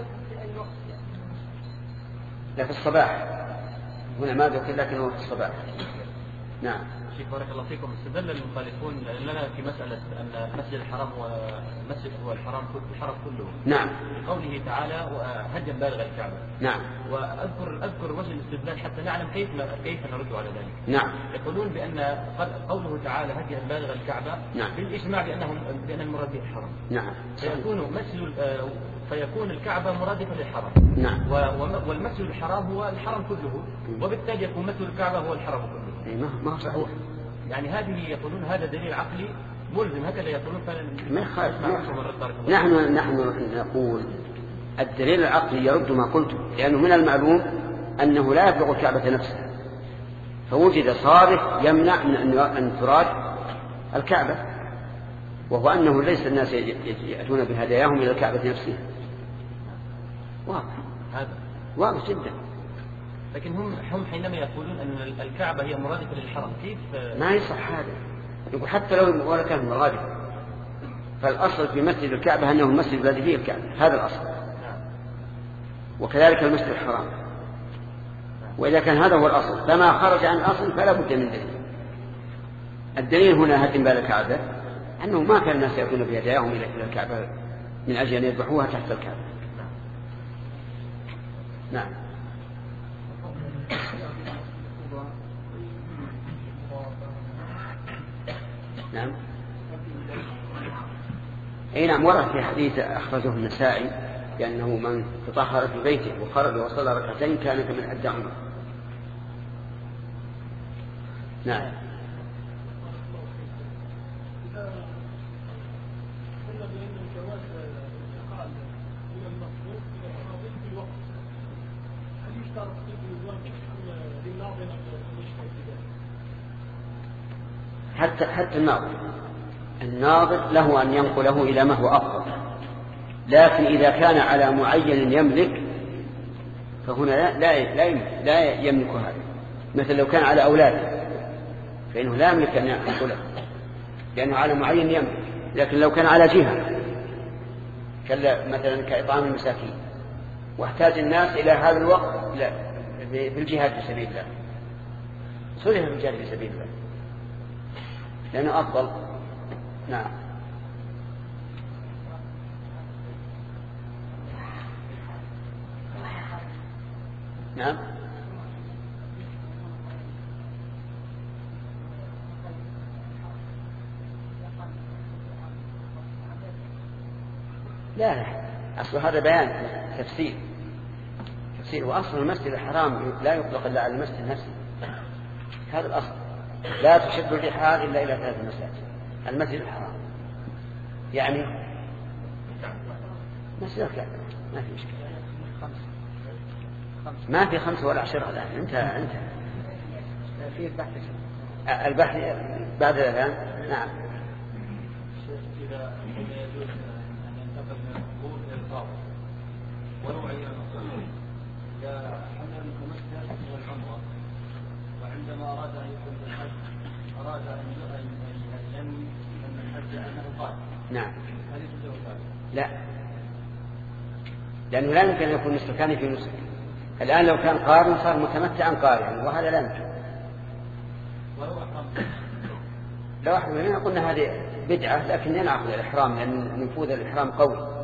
لا، في الصباح هنا ما ذكر، لكنه في الصباح. نعم. شيخ بارك الله فيكم، استدل المخالفون لنا في مسألة أن المسجد الحرام والمسجد هو الحرام كله. نعم. قوله تعالى هجا بالغ الكعبة. نعم. وأذكر وجه الاستدلال حتى نعلم كيف نرد على ذلك. نعم. يقولون بأن قوله تعالى هجا بالغ الكعبة نعم. بالإجماع بأن المراد به الحرام. نعم. فيكون الكعبة مرادفة للحرام. نعم. والمسجد الحرام هو الحرام كله، وبالتالي يكون مسجد الكعبة هو الحرام كله. ما هو صحيح. يعني هذه يقولون هذا دليل عقلي ملزم، هكذا يقولون. نحن نقول الدليل العقلي يرد ما قلته، لأنه من المعلوم أنه لا يبلغ الكعبة نفسها، فوجد صارف يمنع من أن تراد الكعبة، وهو أنه ليس الناس يأتون بهداياهم إلى الكعبة نفسها. واضح هذا واضح جدا. لكن هم حينما يقولون أن الكعبة هي مرادفة للحرم، كيف ما يصح هذا؟ يقول حتى لو ولا كانت مرادفة، فالأصل في مسجد الكعبة أنه المسجد الذي فيه الكعبة، هذا الأصل. وكذلك المسجد الحرام. وإذا كان هذا هو الأصل فما خرج عن الأصل فلا بد من دليل. الدليل هنا هدم بال الكعبة أنه ما كان الناس يأتون بهداياهم إلى الكعبة من أجل أن يذبحوها تحت الكعبة. نعم. نعم. أي نعم، ورد في حديث أخرجه النسائي لأنه من تطهر في بيته وخرج وصلى ركعتين كان كمن أدى عمره. نعم. حتى الناظر له أن ينقله إلى ما هو أفضل، لكن إذا كان على معين يملك فهنا لا يملك هذا. مثل لو كان على أولاده فإنه لا يملك أن ينقله لأنه على معين يملك، لكن لو كان على جهة مثلا كإطعام المساكين واحتاج الناس إلى هذا الوقت في الجهاد في سبيل الله صلح في الجهاد في سبيل الله لأنه أفضل. نعم. نعم. لا أصل هذا بيان تفسير وأصل المسجد الحرام لا يطلق إلا على المسجد نفسه، هذا الأصل. لا تشد الرحال إلا إلى 3 مساجد. المسجد الحرام يعني مسجد الكعبة ما في مشكلة. ما في 5 ولا 10 الآن. أنت في البحث بعد الآن. نعم. إذا يجوز أن ينتقل من القبور إلى القبر ونوعية الأصول حمل المتمتع والعمرة، وعندما أراد أن يكون بالحج أراد أن ينوي أن الحج أنه قادم. نعم. هل يجوز ذلك؟ لا، لأنه لا يمكن أن يكون نسكان في نسك. الآن لو كان قارن صار متمتعا قارنا، وهذا لا يمكن. لو أحد مننا قلنا هذه بدعة، لكن ينعقد الإحرام لأن نفوذ الإحرام قوي.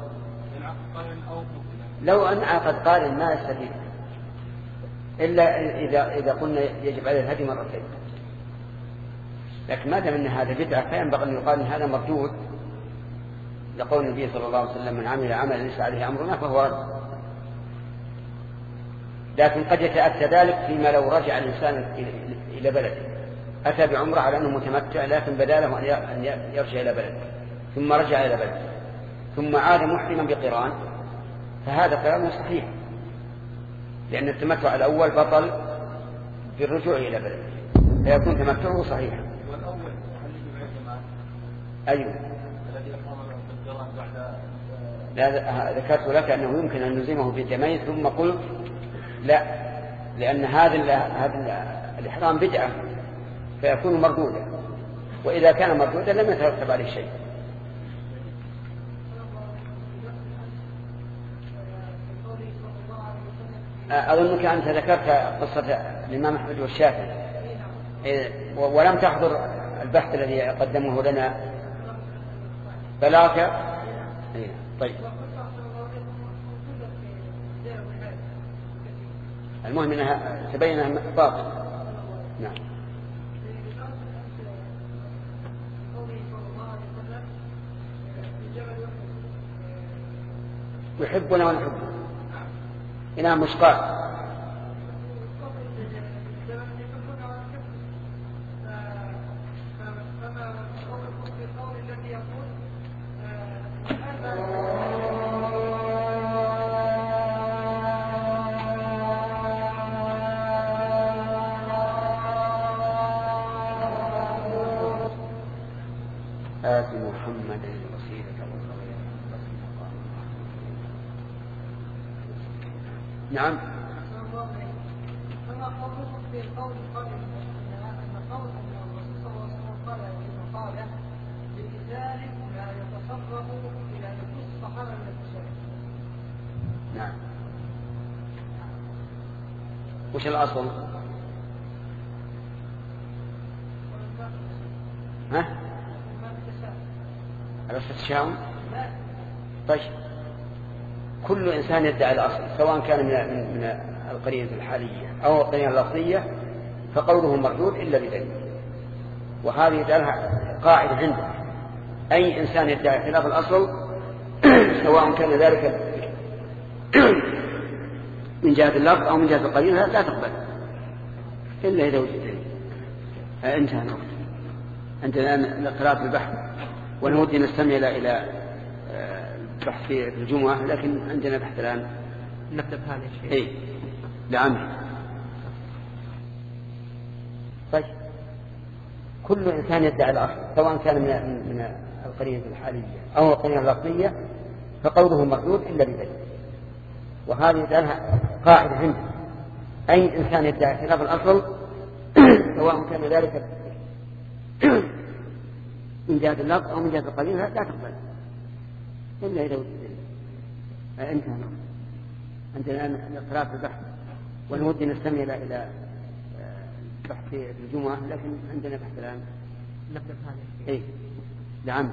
لو انعقد قارن ما يستفيد إلا إذا قلنا يجب عليه الهدي مرتين، لكن ما دام أن هذا بدعة فينبغي أن يقال أن هذا مردود لقول النبي صلى الله عليه وسلم: من عمل عملا ليس عليه أمرنا فهو رد. لكن قد يتأتى ذلك فيما لو رجع الإنسان إلى بلده، أتى بعمرة على أنه متمتع لكن بدا له أن يرجع إلى بلده، ثم رجع إلى بلده، ثم عاد محرما بقران، فهذا كلام صحيح، لأن التمتع الأول بطل بالرجوع إلى بلده، فيكون تمتعه صحيحا. والأول هل يجب الجماعة؟ أيوه. الذي أقام القران بعد لا، ذكرت لك أنه يمكن أن نلزمه بالجماعة، ثم قلت لا، لأن هذا الإحرام بدعة فيكون مردودا، وإذا كان مردودا لم يترتب عليه شيء. أظنك أنت ذكرت قصة الإمام أحمد والشافعي ولم تحضر البحث الذي قدمه لنا بلاغة. طيب، المهم أنها تبين أنها باطل. نعم. يحبنا ونحبه. إنها مشقات. وآت محمدا الوسيلة والفضيلة. نعم. أما قوله في القول قبل أن قول الرسول صلى الله عليه وسلم قال لمقالة بإزاء لا يتصرف إلى نفوس الصحابة من التشريع. نعم. وش الأصل؟ ها؟ التشاؤم؟ طيب، كل إنسان يدعي الأصل سواء كان من القرينة الحالية أو القرينة اللفظية فقوله مردود إلا بدليل، وهذه يجعلها قاعدة عنده. أي إنسان يدعي خلاف الأصل سواء كان ذلك من جهة اللفظ أو من جهة القرينة لا تقبل إلا إذا وجد دليل. انتهى الوقت. أنت الآن قراءة البحث، ونودي نستمع إلى بحث في الجمعة، لكن عندنا بحث الآن نبدأ بهذا الشيء. إيه لعمل. طيب، كل إنسان يدعي الأصل سواء كان من القرينة الحالية أو القرينة اللفظية فقوله مردود إلا بدليل، وهذه يجعلها قاعدة عنده. أي إنسان يدعي خلاف الأصل سواء كان ذلك من جهة اللفظ أو من جهة القرينة لا تقبل إلا إذا وجد دليل. انتهى. أنت الآن قراءة البحث، ونودي نستمع إلى بحث في الجمعة، لكن عندنا بحث الآن نبدأ بهذا الشيء. إيه نعم.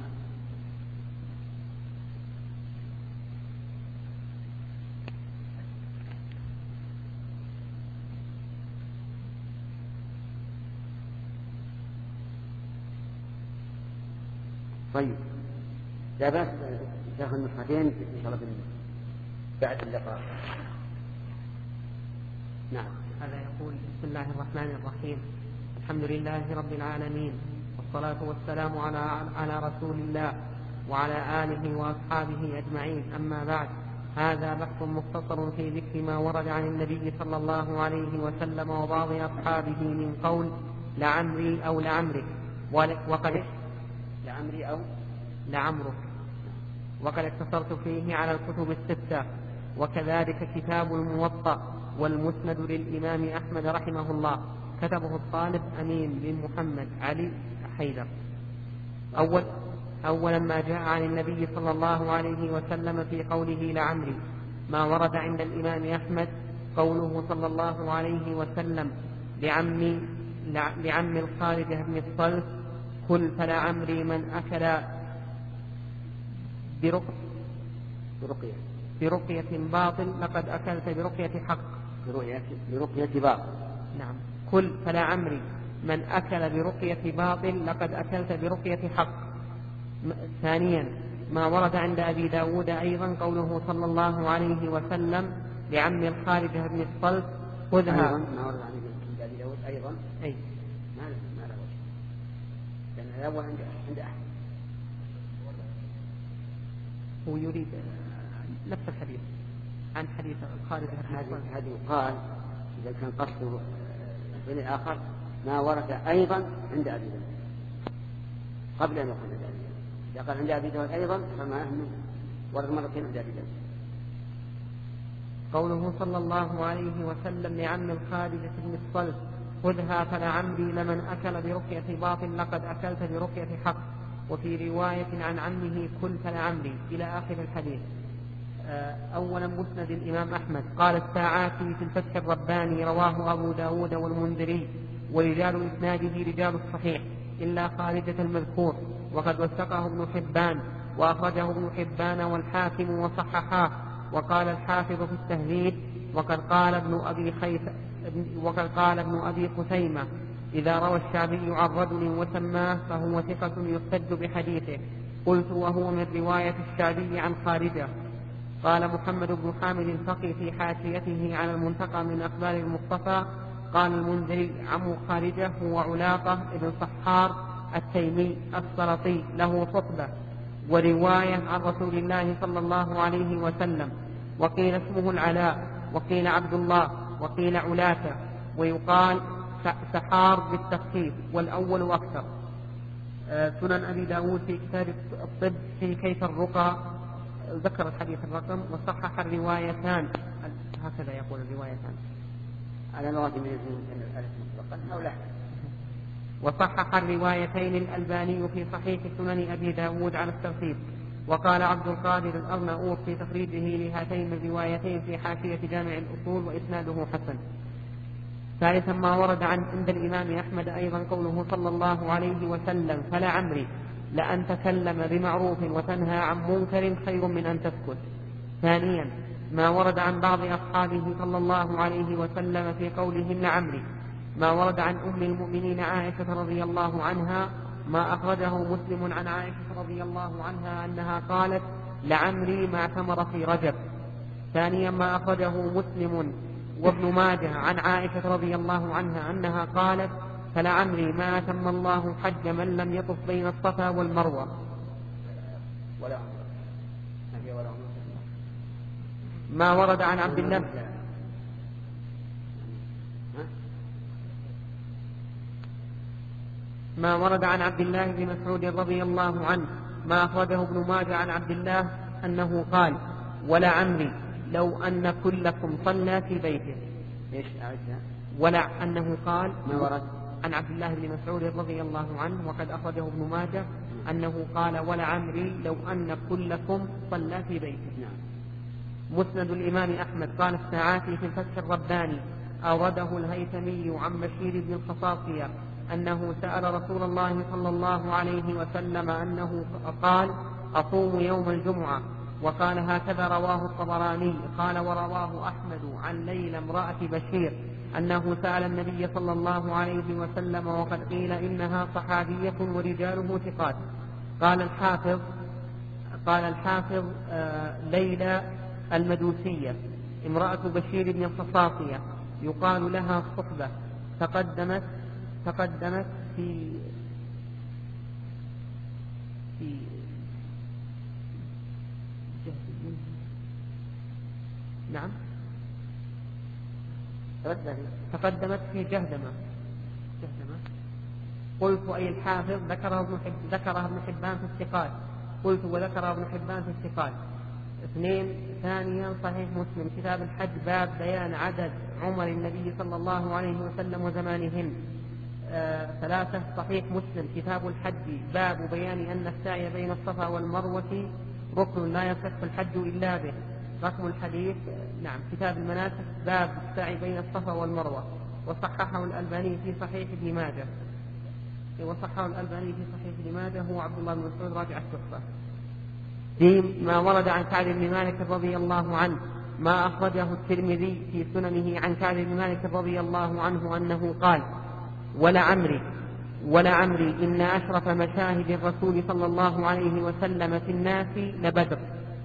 طيب، لا بأس تأخذ نسختين إن شاء الله بعد اللقاء. نعم. هذا يقول: بسم الله الرحمن الرحيم، الحمد لله رب العالمين، والصلاة والسلام على رسول الله وعلى آله وأصحابه أجمعين. أما بعد، هذا بحث مختصر في ذكر ما ورد عن النبي صلى الله عليه وسلم وبعض أصحابه من قول لعمري أو لعمرك، وقد لعمري أو لعمرك، وقد اقتصرت فيه على الكتب الستة، وكذلك كتاب الموطأ والمسند للإمام أحمد رحمه الله، كتبه الطالب أمين بن محمد علي حيدر. أولا ما جاء عن النبي صلى الله عليه وسلم في قوله لعمري، ما ورد عند الإمام أحمد قوله صلى الله عليه وسلم لعم الخارجة بن الصلت: قل فلعمري من أكل برقية باطل لقد أكلت برقية حق. برقية باطل. نعم. قل فلعمري من أكل برقية باطل لقد أكلت برقية حق. ثانيا ما ورد عند أبي داود أيضا قوله صلى الله عليه وسلم لعم الخارجة بن الصلت: خذها. ما ورد عند أبي داود أيضا. أي ما له وجه، لأن الأول عند أحد. هو يريد نفس الحديث عن حديث الخارجة بن الصلت. هذه يقال إذا كان قصده بين الآخر ما ورد أيضا عند أبي داود قبل أن يكون عند أبي داود. إذا قال عند أبي داود أيضا فما أنه ورد مرتين عند أبي داود. قوله صلى الله عليه وسلم لعم الخارجة بن الصلت: خذها فلعمري لمن أكل برقية باطل لقد أكلت برقية حق. وفي رواية عن عمه: كل فلعمري، إلى آخر الحديث. أولا مسند الإمام أحمد. قال الساعاتي في الفتح الرباني: رواه أبو داود والمنذري، ورجال إسناده رجال الصحيح إلا خارجة المذكور، وقد وثقه ابن حبان، وأخرجه ابن حبان والحاكم وصححاه. وقال الحافظ في التهذيب: وقد قال ابن أبي خثيمة: إذا روى الشعبي عن رجل وسماه فهو ثقة يحتج بحديثه. قلت: وهو من رواية الشعبي عن خارجة. قال محمد بن حامد الفقي في حاشيته على المنتقى من أخبار المصطفى: قال المنذري: عم خارجة هو علاقة ابن صحار التيمي السلطي له صحبة ورواية عن رسول الله صلى الله عليه وسلم. وقيل اسمه العلاء، وقيل عبد الله، وقيل علاة، ويقال سحار بالتخفيف، والأول أكثر. سنن أبي داود في كتاب الطب في كيف الرقى ذكر الحديث الرقم وصحح الروايتان، هكذا يقول الروايتان على لغة من الألف مطلقا أو لا. وصحح الروايتين الألباني في صحيح سنن أبي داود على الترتيب. وقال عبد القادر الأرناؤوط في تخريجه لهاتين الروايتين في حاشية جامع الأصول وإسناده حسن. ثالثا ما ورد عند الإمام أحمد أيضا قوله صلى الله عليه وسلم فلعمري لأن تكلم بمعروف وتنهى عن منكر خير من أن تسكت. ثانيا ما ورد عن بعض أصحابه صلى الله عليه وسلم في قولهم لعمري ما ورد عن أم المؤمنين عائشة رضي الله عنها ما أخرجه مسلم عن عائشة رضي الله عنها أنها قالت لعمري ما ثمر في رجب. ثانيا ما أخرجه مسلم وابن ماجه عن عائشة رضي الله عنها أنها قالت فلعمري ما أتم الله حج من لم يطف بين الصفا والمروة. ما ورد عن عبد الله ما ورد عن عبد الله بن مسعود رضي الله عنه ما أخرجه ابن ماجه عن عبد الله أنه قال ولعمري لو أن كلكم صلى في بيته. ولا أنه قال ما ورد عن عبد الله بن مسعود رضي الله عنه وقد أخرجه ابن ماجه أنه قال ولعمري لو أن كلكم صلى في بيته. مسند الإمام أحمد قال الساعاتي في الفتح الرباني أورده الهيثمي عن بشير بن الخصاصية أنه سأل رسول الله صلى الله عليه وسلم أنه قال أصوم يوم الجمعة وقال هكذا رواه الطبراني. قال ورواه أحمد عن ليلى امرأة بشير أنه سأل النبي صلى الله عليه وسلم وقد قيل إنها صحابية ورجاله ثقات. قال الحافظ ليلى المدوسية امرأة بشير بن الخصاصية يقال لها صحبة تقدمت في نعم تقدمت في جهدمة. قلت أي الحافظ ذكرها ابن حبان في الثقات. قلت وذكرها ابن حبان في الثقات. ثانيا صحيح مسلم كتاب الحج باب بيان عدد عمر النبي صلى الله عليه وسلم وزمانهن. ثلاثة صحيح مسلم كتاب الحج باب بيان أن السعي بين الصفا والمروة ركن لا يصح الحج إلا به. رقم الحديث نعم كتاب المناسك باب السعي بين الصفا والمروة. وصححه الألباني في صحيح ابن ماجه هو عبد الله بن مسعود راجع التحفة. ما ورد عن كعب بن مالك رضي الله عنه ما أخرجه الترمذي في سننه عن كعب بن مالك رضي الله عنه أنه قال ولعمري إن أشرف مشاهد الرسول صلى الله عليه وسلم في الناس لبدر.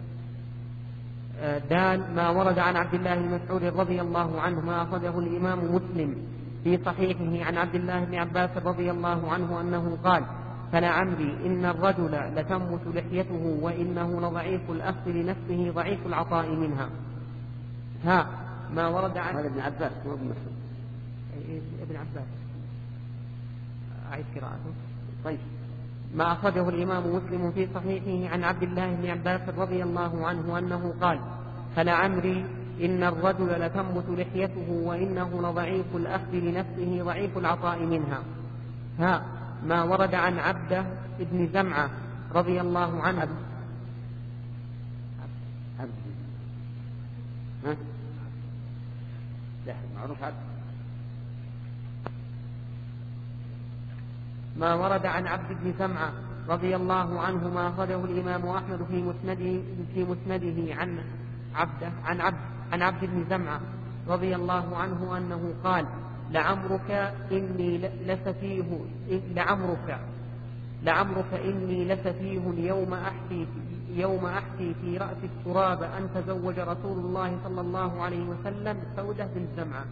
ما ورد عن عبد الله بن مسعود رضي الله عنه ما أخرجه الإمام مسلم في صحيحه عن عبد الله بن عباس رضي الله عنه أنه قال فلعمري إن الرجل لتنبت لحيته وإنه لضعيف الأخذ لنفسه ضعيف العطاء منها. ما ورد عن هذا ابن عباس هو ابن مسعود ابن عباس أعيد قراءته. طيب ما أخرجه الإمام مسلم في صحيحه عن عبد الله بن عباس رضي الله عنه أنه قال فلعمري إن الرجل لتنبت لحيته وإنه لضعيف الأخذ لنفسه ضعيف العطاء منها. ما ورد عن عبده ابن زمعة رضي الله عنه معروف عبد. ما ورد عن عبد بن زمعة رضي الله عنه ما أخرجه الإمام أحمد في مسنده عن عبد بن زمعة رضي الله عنه أنه قال لعمرك إني لسفيه يوم أحكي في رأس التراب أن تزوج رسول الله صلى الله عليه وسلم سودة بن زمعة.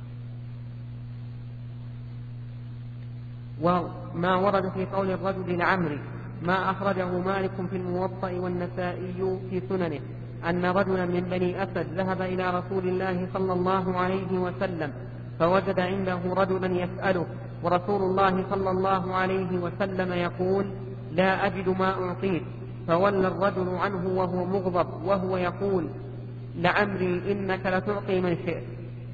وما ورد في قول الرجل لعمري ما أخرجه مالك في الموطأ والنسائي في سننه أن رجلا من بني أسد ذهب إلى رسول الله صلى الله عليه وسلم فوجد عنده رجلا يسأله ورسول الله صلى الله عليه وسلم يقول: لا أجد ما أعطيت. فولى الرجل عنه وهو مغضب وهو يقول: لعمري إنك لتعطي من شئت.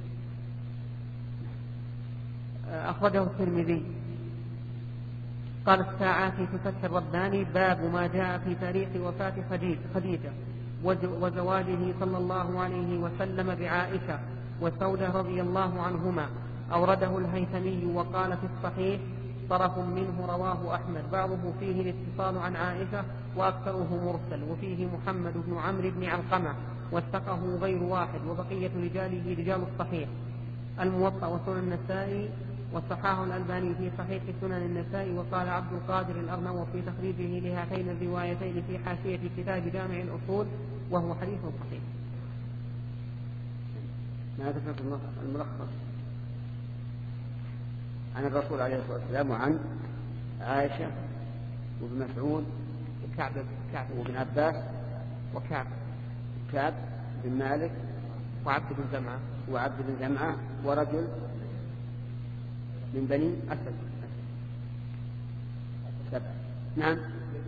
أخرجه الترمذي. قال الساعاتي في فتح الرباني: باب ما جاء في تاريخ وفاة خديجة وزواجه صلى الله عليه وسلم بعائشة وسودة رضي الله عنهما. أورده الهيثمي وقال في الصحيح: طرف منه رواه أحمد، بعضه فيه الاتصال عن عائشة وأكثره مرسل، وفيه محمد بن عمرو بن علقمة وثقه غير واحد، وبقية رجاله رجال الصحيح. الموطأ وسنن النسائي وصححه الألباني في صحيح سنن النسائي. وقال عبد القادر الأرنوط في تخريجه لهاتين الروايتين في حاشية كتاب جامع الأصول: وهو حديث صحيح. هذا الملخص عن الرسول عليه الصلاة والسلام وعن عائشة وابن مسعود وكعب وابن عباس كعب بن مالك وعبد بن زمعة ورجل من بني أسد 7. نعم.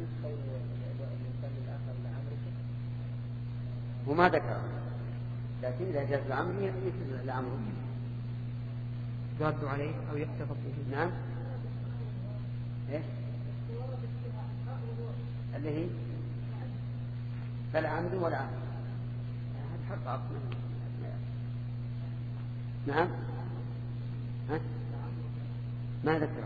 وما ذكر، لكن إذا جاز العمر يجوز العمر يرد عليه أو يحتفظ به. نعم. إيه؟ اللي هي فلا عمد ولا عمد، هذا حق عقل. نعم. ها؟ ما ذكر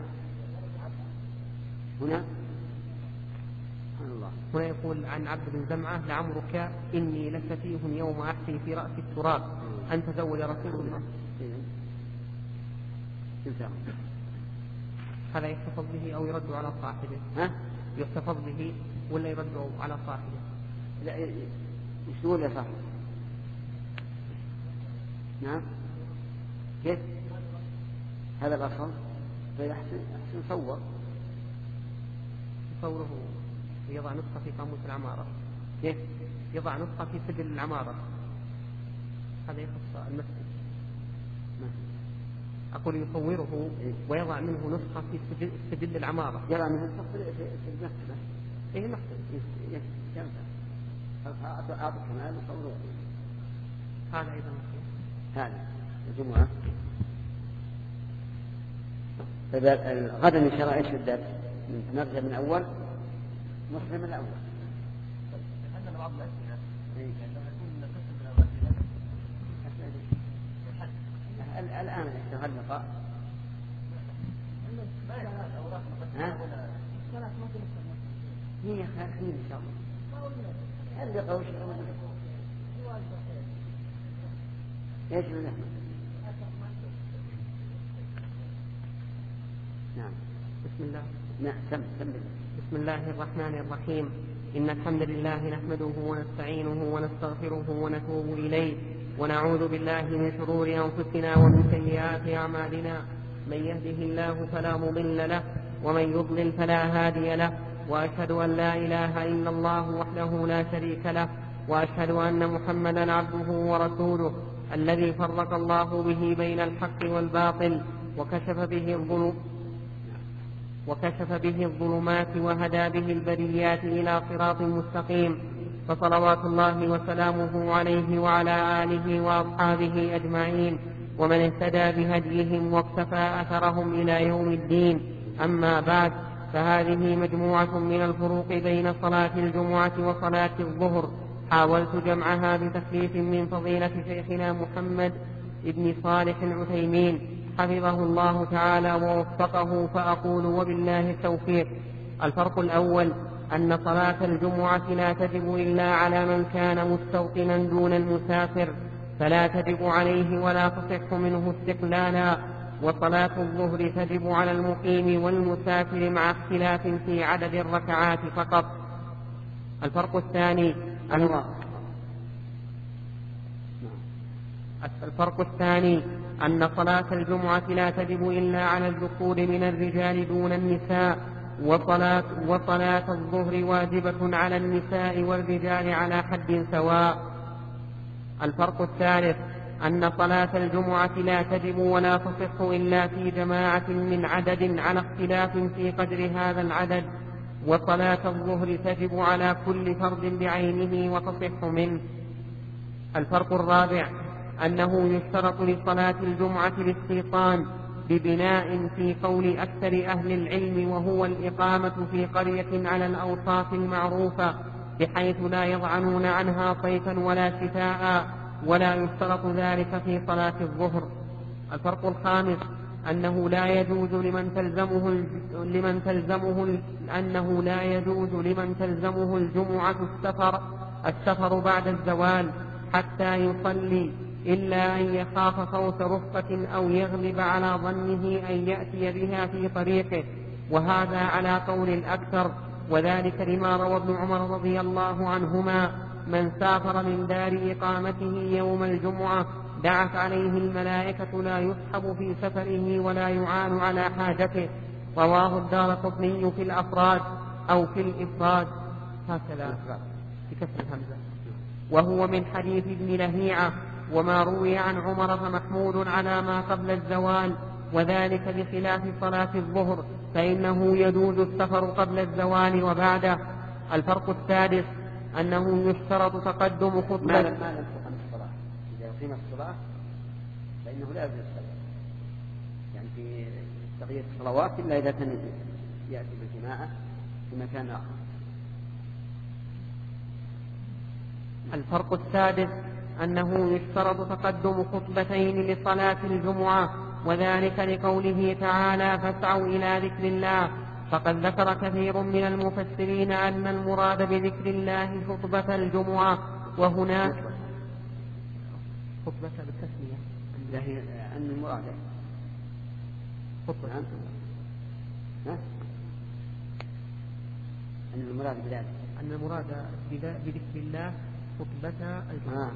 هنا. سبحان الله. هنا يقول عن عبد بن زمعة: لعمرك إني لسفيه يوم أحسي في رأس التراب أن تزوج رسول الله. هذا يحتفظ به أو يرد على صاحبه؟ ها؟ يحتفظ به ولا يرد على صاحبه؟ لا، يشتغل يا صاحبه. نعم. كيف هذا الأصل؟ فيحسن يصوره يضع نسخة في قاموس العمارة. كيف؟ يضع نسخة في سجل العمارة. هذا يخص المسجد. أقول يصوره ويضع منه نسخة في سجل العمارة. يضع منه نسخة في المكتبة. إيه مكتبة. أعطي كمال وصوره. هذا أيضا هذا الجمعة. غدا إن شاء الله إيش الدرس؟ نرجع من أول نصل من الأول. عندنا بعض الأسئلة. الآن اشتغل اللقاء. هي خير إن شاء الله. اللقاء وش ايش من نعم. بسم الله. نعم. بسم الله الرحمن الرحيم. إن الحمد لله نحمده ونستعينه ونستغفره ونتوب إليه، ونعوذ بالله من شرور أنفسنا ومن سيئات أعمالنا. من يهده الله فلا مضل له، ومن يضلل فلا هادي له. وأشهد أن لا إله إلا الله وحده لا شريك له، وأشهد أن محمدا عبده ورسوله الذي فرق الله به بين الحق والباطل وكشف به الظلمات وهدى به البريات إلى صراط مستقيم. فصلوات الله وسلامه عليه وعلى آله وأصحابه أجمعين، ومن اهتدى بهديهم واقتفى أثرهم إلى يوم الدين. أما بعد، فهذه مجموعة من الفروق بين صلاة الجمعة وصلاة الظهر، حاولت جمعها بتخفيف من فضيلة شيخنا محمد ابن صالح العثيمين حفظه الله تعالى ووفقه، فأقول وبالله التوفيق. الفرق الأول: أن صلاة الجمعة لا تجب إلا على من كان مستوطنا دون المسافر، فلا تجب عليه ولا تصح منه استقلالا. وصلاة الظهر تجب على المقيم والمسافر مع اختلاف في عدد الركعات فقط. الفرق الثاني أن صلاة الجمعة لا تجب إلا على الذكور من الرجال دون النساء، وصلاة الظهر واجبة على النساء والرجال على حد سواء. الفرق الثالث أن صلاة الجمعة لا تجب ولا تصح إلا في جماعة من عدد على اختلاف في قدر هذا العدد، وصلاة الظهر تجب على كل فرد بعينه وتصح منه. الفرق الرابع أنه يشترط لصلاة الجمعة الاستيطان ببناء في قول أكثر أهل العلم، وهو الإقامة في قرية على الأوصاف المعروفة بحيث لا يضعنون عنها صيفا ولا شتاء، ولا يشترط ذلك في صلاة الظهر. الفرق الخامس أنه لا يجوز لمن تلزمه الجمعة السفر بعد الزوال حتى يصلي، إلا أن يخاف فوت رفقة أو يغلب على ظنه أن يأتي بها في طريقه، وهذا على قول الأكثر، وذلك لما روى ابن عمر رضي الله عنهما: من سافر من دار إقامته يوم الجمعة دعت عليه الملائكة لا يسحب في سفره ولا يعان على حاجته. رواه الدارقطني في الأفراد أو في الإفراد هكذا بكسر الهمزة، وهو من حديث ابن لهيعة. وما روي عن عمر فمحمول على ما قبل الزوال، وذلك بخلاف صلاة الظهر فإنه يجوز السفر قبل الزوال وبعده. الفرق السادس أنه يشترط تقدم خطبة. ما لم تقم الصلاة، إذا أقيمت الصلاة فإنه لا يجوز الصلاة، يعني في تغيير الصلوات إلا إذا كان يأتي بالجماعة في مكان آخر. الفرق السادس أنه يشترط تقدم خطبتين لصلاة الجمعة، وذلك لقوله تعالى: فاسعوا إلى ذكر الله. فقد ذكر كثير من المفسرين أن المراد بذكر الله خطبة الجمعة، وهناك خطبة بالتسمية أن المراد خطبة أن المراد بذلك أن المراد بذكر الله خطبة الجمعة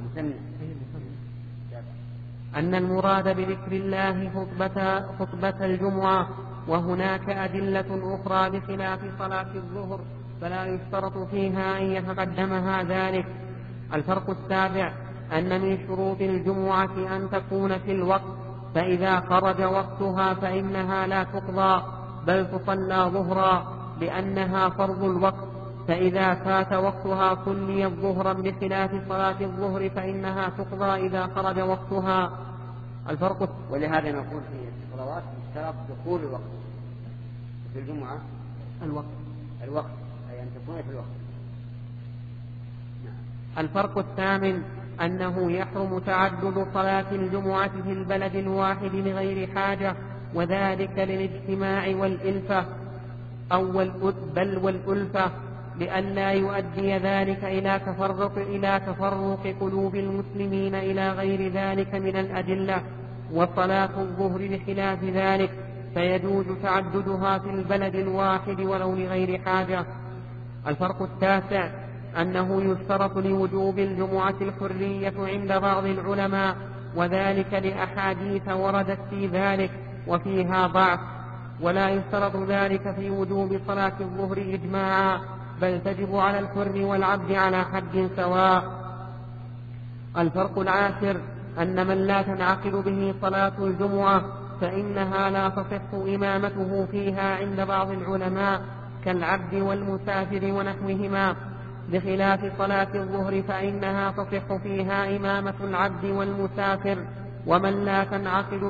أن المراد بذكر الله خطبة الجمعة، وهناك أدلة أخرى بخلاف صلاة الظهر فلا يشترط فيها أن يتقدمها ذلك. الفرق السابع أن من شروط الجمعة أن تكون في الوقت، فإذا خرج وقتها فإنها لا تقضى بل تصلى ظهرا لأنها فرض الوقت، فإذا فات وقتها صليت ظهرا بخلاف صلاة الظهر فإنها تقضى إذا خرج وقتها. الفرق ولهذا نقول في الصلوات اشترط دخول الوقت، في الجمعة الوقت أي أن تكون في الوقت. الفرق الثامن أنه يحرم تعدد صلاة الجمعة في البلد الواحد لغير حاجة، وذلك للاجتماع والإلفة بل والألفة، لئلا يؤدي ذلك إلى تفرق قلوب المسلمين إلى غير ذلك من الأدلة. وصلاة الظهر بخلاف ذلك فيجوز تعددها في البلد الواحد ولو لغير حاجة. الفرق التاسع أنه يشترط لوجوب الجمعة الحرية عند بعض العلماء، وذلك لأحاديث وردت في ذلك وفيها ضعف، ولا يشترط ذلك في وجوب صلاة الظهر إجماعا، بل تجب على الحر والعبد على حد سواء. الفرق العاشر أن من لا تنعقد به صلاة الجمعة فإنها لا تصح إمامته فيها عند بعض العلماء كالعبد والمسافر ونحوهما، بخلاف صلاة الظهر فإنها تصح فيها إمامة العبد والمسافر. ومن لا تنعقد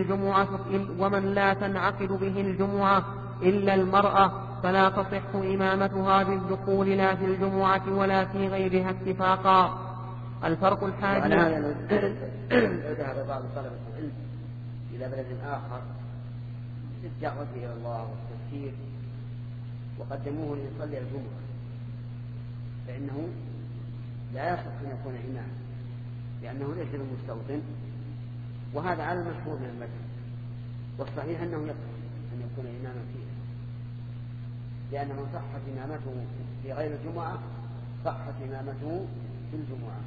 به الجمعة إلا المرأة فلا تصح إمامتها بالدخول لا في الجمعة ولا في غيرها اتفاقا. الفرق الحادي لو ذهب بعض طلبة العلم إلى بلد آخر للدعوة إلى الله والتذكير وقدموه ليصلي الجمعة فإنه لا يصح أن يكون إماما، لأنه ليس بمستوطن، وهذا على المشهور من المذهب، والصحيح أنه يصح أن يكون إماما فيه، لأن من صحت إمامته في غير الجمعة صحت إمامته في الجمعة.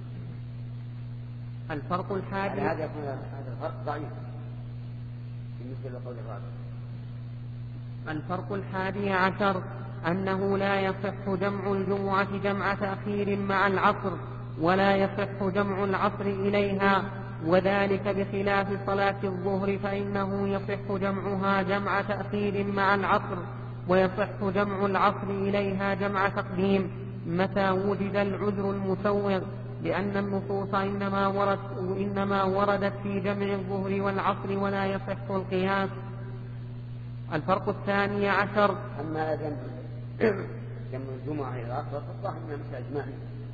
الفرق الحادي هذا يكون هذا الفرق ضعيف بالنسبة لقول الرابع. الفرق الحادي عشر أنه لا يصح جمع الجمعة جمع تأخير مع العصر، ولا يصح جمع العصر إليها، وذلك بخلاف صلاة الظهر فإنه يصح جمعها جمع تأخير مع العصر، ويصح جمع العصر إليها جمع تقديم متى وجد العذر المسوغ، لأن النصوص إنما وردت في جمع الظهر والعصر ولا يصح القياس. الفرق الثاني عشر. أما جمع الجمعة إلى العصر فالظاهر أنها مثل أجماع،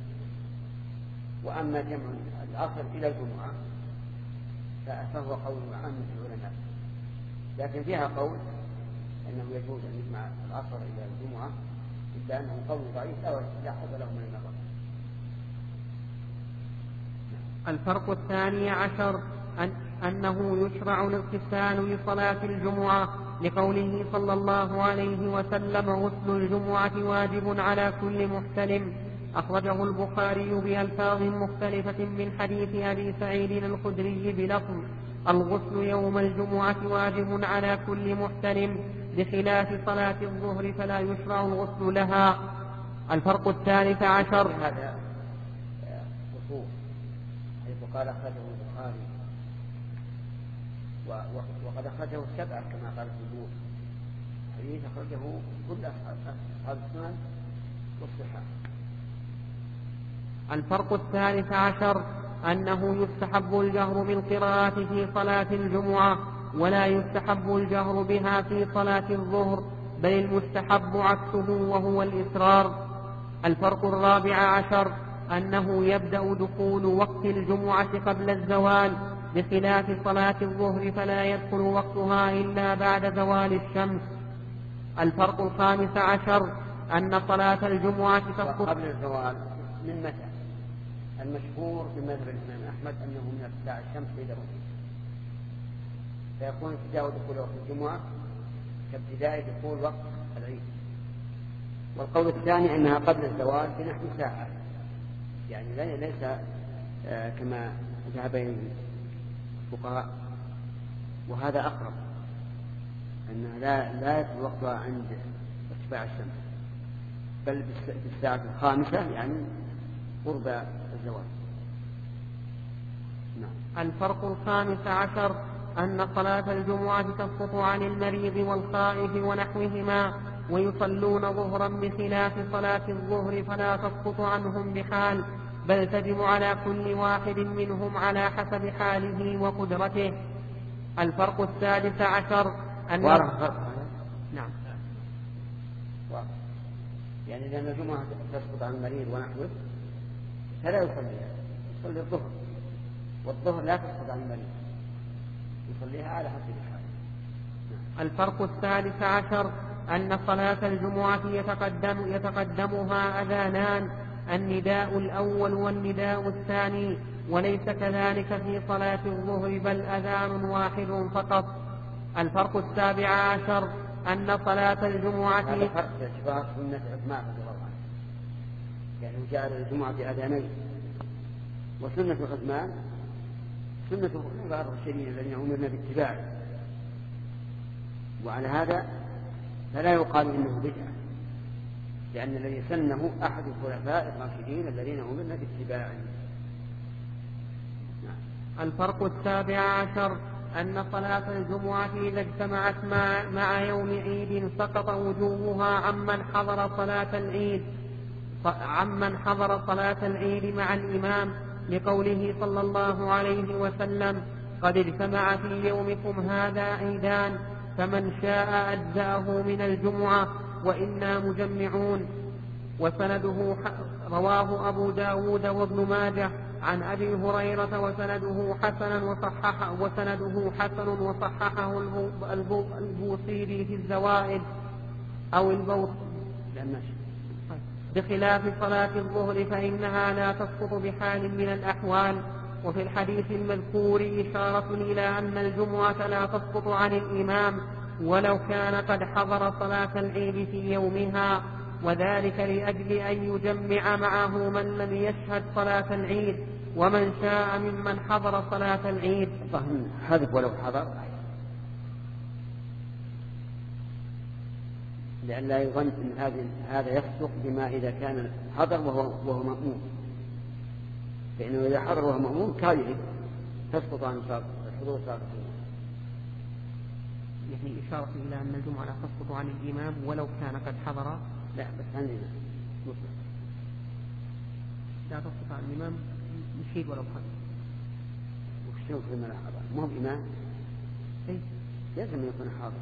وأما جمع العصر إلى الجمعة فهو قول عامة العلماء، لكن فيها قول أنه يجوز أن يجمع العصر إلى الجمعة، إلا أنه قول ضعيف لا حظ له من النظر. الفرق الثاني عشر أنه يشرع الاغتسال لصلاة الجمعة، لقوله صلى الله عليه وسلم: غسل الجمعة واجب على كل محتلم. أخرجه البخاري بألفاظ مختلفة من حديث أبي سعيد الخدري بلفظ: الغسل يوم الجمعة واجب على كل محتلم، بخلاف صلاة الظهر فلا يشرع الغسل لها. الفرق الثالث عشر. هذا خصوص حيث قال أخرجه البخاري وقد أخرجه السبعة كما قال الجمهور، حديث أخرجه كل أصحاب السنن والصحاح. الفرق الثالث عشر أنه يستحب الجهر بالقراءة في صلاة الجمعة، ولا يستحب الجهر بها في صلاة الظهر، بل المستحب عكسه وهو الإسرار. الفرق الرابع عشر أنه يبدأ دخول وقت الجمعة قبل الزوال، بخلاف صلاة الظهر فلا يدخل وقتها إلا بعد زوال الشمس. الفرق الخامس عشر أن صلاة الجمعة تسقط قبل الزوال من متى؟ المشهور في مذهب الإمام أحمد أنه من ارتفاع الشمس إلى الغروب، فيكون ابتداء دخول وقت الجمعة كابتداء دخول وقت العيد. والقول الثاني أنها قبل الزوال بنحو ساعة، يعني ليس كما ذهب إليه الفقهاء، وهذا أقرب، أنها لا يدخل وقتها عند ارتفاع الشمس، بل بالساعة الخامسة يعني قرب الزوال. نعم. الفرق الخامس عشر أن صلاة الجمعة تسقط عن المريض والخائف ونحوهما، ويصلون ظهرا بخلاف صلاة الظهر فلا تسقط عنهم بحال، بل تجب على كل واحد منهم على حسب حاله وقدرته. الفرق السادس عشر أن نعم يعني لأن الجمعة تسقط عن المريض ونحوه فلا يصلي الظهر، والظهر لا تسقط عن المريض، يصليها على حسب حاله. الفرق الثالث عشر أن صلاة الجمعة يتقدمها أذانان، النداء الأول والنداء الثاني، وليس كذلك في صلاة الظهر بل أذان واحد فقط. الفرق السابع عشر أن صلاة الجمعة هذا فرق اشتباه سنة عثمان رضي الله عنه، يعني جعل الجمعة بأذانين، وسنة عثمان سنة بعض الشريعة الذين أمرنا باتباعه، وعلى هذا فلا يقال إنه بدعة، لأن الذي سنه أحد الخلفاء الراشدين الذين أمرنا باتباعه. الفرق السابع عشر أن صلاة الجمعة إذا اجتمعت مع يوم عيد سقط وجوبها عمن حضر صلاة العيد مع الإمام، لقوله صلى الله عليه وسلم: قد اجتمع في يومكم هذا عيدان، فمن شاء أجزأه من الجمعة وإنا مجمعون. وسنده رواه أبو داود وابن ماجه عن أبي هريرة وسنده حسن وصححه البوصيري في الزوائد أو بخلاف صلاة الظهر فإنها لا تسقط بحال من الأحوال. وفي الحديث المذكور إشارة إلى أن الجمعة لا تسقط عن الإمام ولو كان قد حضر صلاة العيد في يومها، وذلك لأجل أن يجمع معه من لم يشهد صلاة العيد ومن شاء ممن حضر صلاة العيد. حذف ولو حضر، لأن لا يظن أن هذا يفسق بما إذا كان حضر وهو مأموم، فإنه إذا حضر وهو مأموم كاذب تسقط عن حضور صلاة الجمعة. يعني إشارة إلى أن الجمعة لا تسقط عن الإمام ولو كان قد حضر. لا بس عندنا مطلق لا تسقط عن الإمام يشيد ولو حضر. وشلون في من حضر؟ ما هو إمام. إيه لازم يكون حاضر.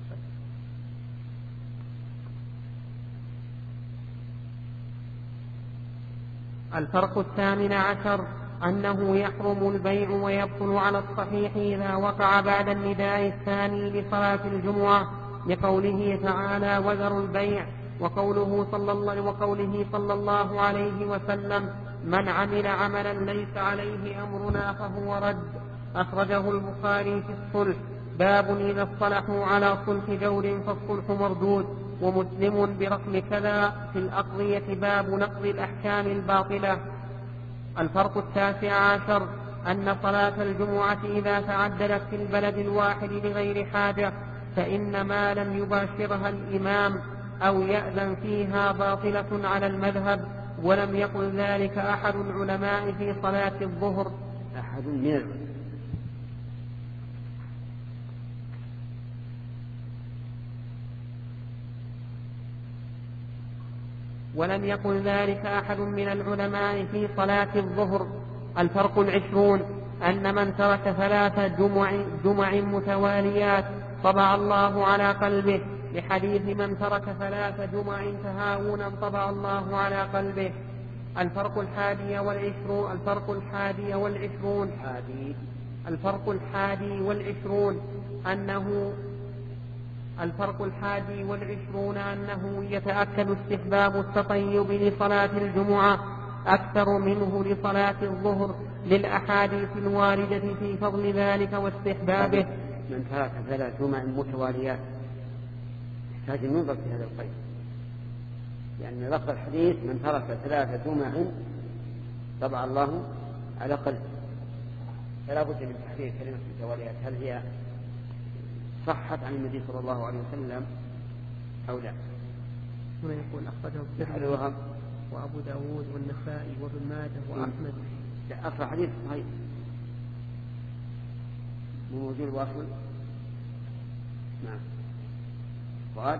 الفرق 18 أنه يحرم البيع ويبطل على الصحيح إذا وقع بعد النداء الثاني لصلاة الجمعة لقوله تعالى وذروا البيع وقوله صلى الله عليه وسلم من عمل عملا ليس عليه أمرنا فهو رد. أخرجه البخاري في الصلح باب إذا اصطلحوا على صلح جور فالصلح مردود. ومسلم برقم كذا في الأقضية باب نقض الأحكام الباطلة. الفرق 19 أن صلاة الجمعة إذا تعددت في البلد الواحد بغير حاجة فإن ما لم يباشرها الإمام أو يأذن فيها باطلة على المذهب. ولم يقل ذلك أحد العلماء في صلاة الظهر. أحد من العلماء. ولم يقل ذلك أحد من العلماء في صلاة الظهر. الفرق 20 أن من ترك 3 جمع متواليات طبع الله على قلبه لحديث من ترك 3 جمع تهاونا طبع الله على قلبه. الفرق 21 أنه يتأكد استحباب التطيب لصلاة الجمعة أكثر منه لصلاة الظهر للأحاديث الواردة في فضل ذلك واستحبابه. من ترك 3 جمع متواليات يحتاج النظر في هذا القيد، يعني لفظ الحديث من ترك 3 جمع طبع الله على قلبه، فلا بد من تحرير كلمة المتواليات. هل هي صحت عن النبي صلى الله عليه وسلم أو لا؟ هنا يقول أخرجه الترمذي وأبو داود والنسائي وابن ماجه وأحمد. لا أصل حديث صحيح موجود واصل. نعم. وقال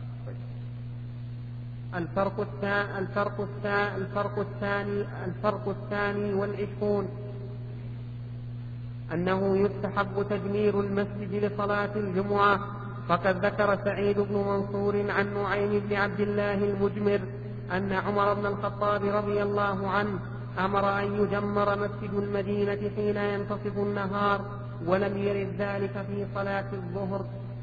الفرق الثاني والعشرون أنه يستحب تجمير المسجد لصلاة الجمعة. فقد ذكر سعيد بن منصور عن نعيم بن عبد الله المجمر أن عمر بن الخطاب رضي الله عنه أمر أن يجمر مسجد المدينة حين ينتصف النهار، ولم يرد ذلك في صلاة الظهر.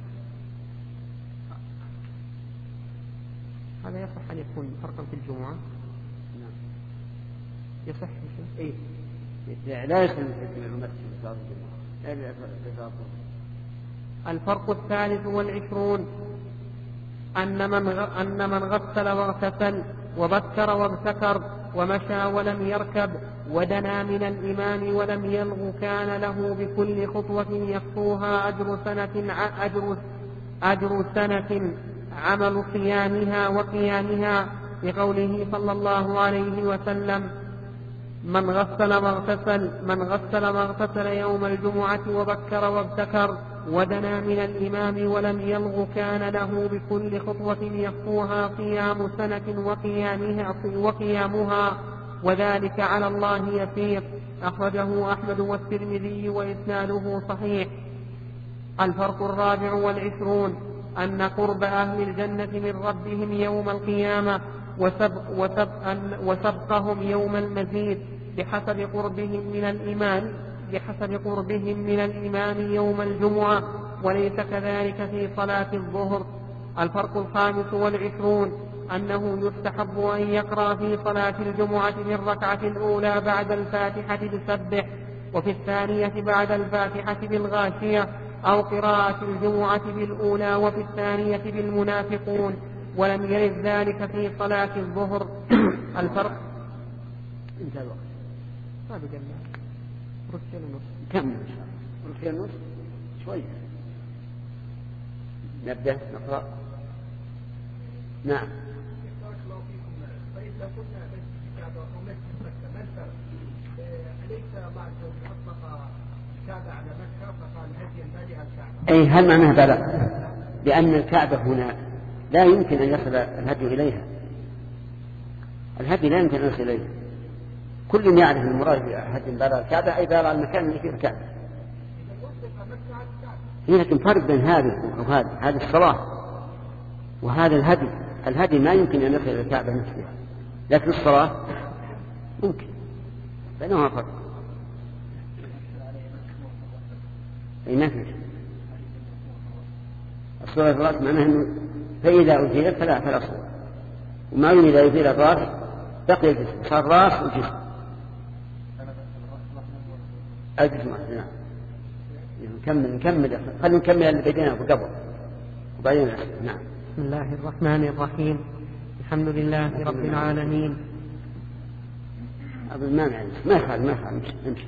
هذا يصح أن يكون فرقا في الجمعة؟ نعم يصح إيه؟ لا يصح تجمير المسجد لصلاة الجمعة. الفرق 23 أن من غسل واغتسل وبكر وابتكر ومشى ولم يركب ودنا من الإمام ولم يلغ كان له بكل خطوة يخطوها أجر سنة عمل صيامها وقيامها، لقوله صلى الله عليه وسلم من غسل واغتسل يوم الجمعة وبكر وابتكر ودنا من الإمام ولم يلغ كان له بكل خطوة يخطوها صيام سنة وقيامها وذلك على الله يسير. أخرجه أحمد والترمذي وإسناده صحيح. الفرق 24 أن قرب أهل الجنة من ربهم يوم القيامة وسبقهم يوم المزيد بحسب قربهم من الإمام يوم الجمعة، وليس كذلك في صلاة الظهر. الفرق 25 أنه يستحب أن يقرأ في صلاة الجمعة في الركعة الأولى بعد الفاتحة بسبح، وفي الثانية بعد الفاتحة بالغاشية، أو قراءة الجمعة بالأولى وفي الثانية بالمنافقون، ولم يرد ذلك في صلاة الظهر. الفرق انتهى الوقت. ما بقلنا ركعتين ونص. كم إن شاء الله؟ ركعتين ونص شوية. نبدأ نقرأ. نعم. بارك الله فيكم. فإذا كنا مسجد الكعبة أو مسجد مكة ما الفرق؟ أليس بعد أطلق الكعبة على مكة فقال هديا بالغ الكعبة. أي هل معناها بلغ؟ لأن الكعبة هنا لا يمكن أن يصل الهدي إليها، الهدي لا يمكن أن يصل إليها. كل يعرف المراد بهدي بالغ الكعبة أي بالغ المكان اللي فيه الكعبة. لكن فرق بين هذه وهذه، هذه الصلاة وهذا الهدي. الهدي ما يمكن أن يصل إلى الكعبة نفسها، لكن الصلاة ممكن، بينهما فرق. أي ما في الصلاة في الرأس معناها أنه فإذا أزيلت فلا صلاة، ومعلوم إذا أزيل الرأس بقي الجسم، صار رأس وجسم. الجسم نعم. نكمل خلينا نكمل اللي بدينا قبل وبعدين نعم. بسم الله الرحمن الرحيم. الحمد لله رب العالمين. أبو ما يخال نمشي.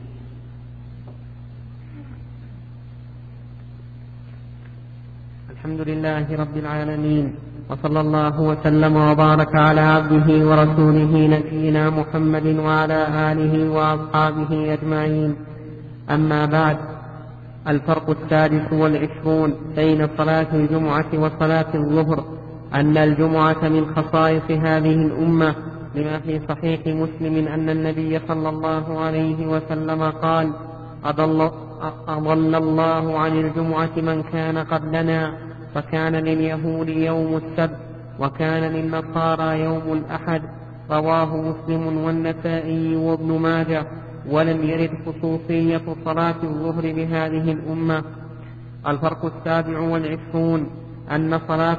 الحمد لله رب العالمين، وصلى الله وسلم وبارك على عبده ورسوله نبينا محمد وعلى آله وأصحابه أجمعين. أما بعد، الفرق 26 بين صلاة الجمعة وصلاة الظهر أن الجمعة من خصائص هذه الأمة، لما في صحيح مسلم أن النبي صلى الله عليه وسلم قال: أضل الله عن الجمعة من كان قبلنا، فكان لليهود يوم السبت وكان للنصارى يوم الأحد. رواه مسلم والنسائي وابن ماجه، ولم يرد خصوصية صلاة الظهر بهذه الأمة. الفرق 27 أن صلاة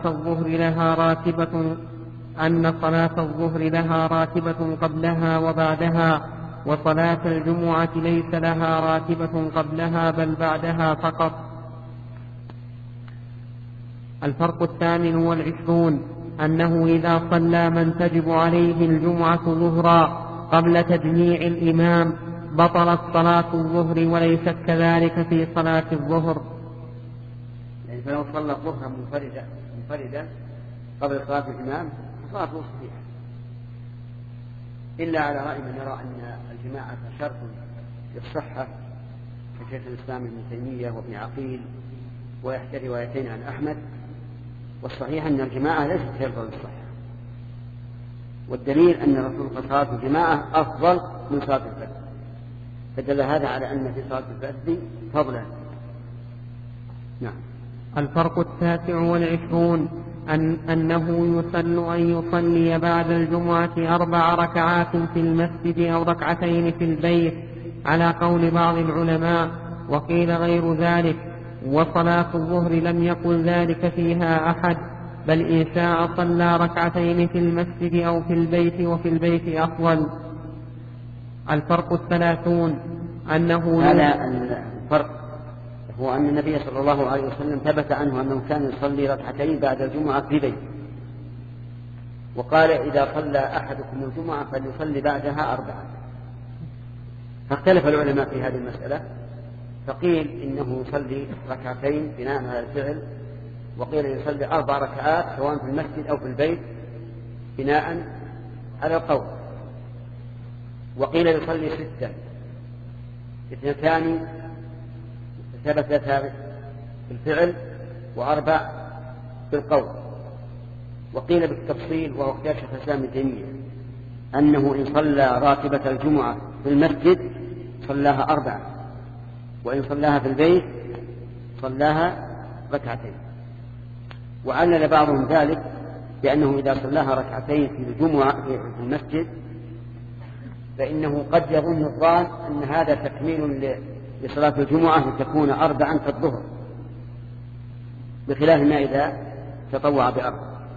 الظهر لها راتبة قبلها وبعدها، وصلاة الجمعة ليس لها راتبة قبلها بل بعدها فقط. الفرق 28 أنه إذا صلى من تجب عليه الجمعة ظهرا قبل تجميع الإمام بطلت صلاة الظهر، وليست كذلك في صلاة الظهر. يعني فلو صلى الظهر منفردا قبل صلاة الإمام صلاته صحيحة، إلا على رأي من يرى أن الجماعة شرط للصحة كشيخ الإسلام ابن تيمية وابن عقيل، ويحتى روايتين عن أحمد. والصحيح أن الجماعة ليست شرطا للصحة، والدليل أن الرسول قال صلاة الجماعة أفضل من صلاة الفجر، فدل هذا على أن في صلاة الفجر فضلا. نعم. الفرق 29 أنه يسن أن يصلي بعد الجمعة 4 ركعات في المسجد أو 2 في البيت على قول بعض العلماء، وقيل غير ذلك. وصلاة الظهر لم يقل ذلك فيها أحد، بل إن شاء صلى 2 في المسجد أو في البيت، وفي البيت أفضل. الفرق 30 أنه هذا الفرق هو أن النبي صلى الله عليه وسلم ثبت عنه أنه كان يصلي 2 بعد الجمعة في بيته، وقال إذا صلى أحدكم الجمعة فليصلي بعدها 4. فاختلف العلماء في هذه المسألة، فقيل إنه يصلي 2 بناء على الفعل، وقيل يصلي 4 ركعات سواء في المسجد أو في البيت بناء على القول، وقيل يصلي 6، 2 ثبتتا بالفعل و4 بالقول. وقيل بالتفصيل، وهو اختيار شيخ الإسلام ابن تيمية، أنه إن صلى راتبة الجمعة في المسجد صلاها 4، وإن صلاها في البيت صلاها 2. وعلل بعضهم ذلك بأنه إذا صلاها 2 في الجمعة في المسجد فإنه قد يظن الظان أن هذا تكميل لصلاة الجمعة لتكون 4 كالظهر، بخلاف ما إذا تطوع ب4.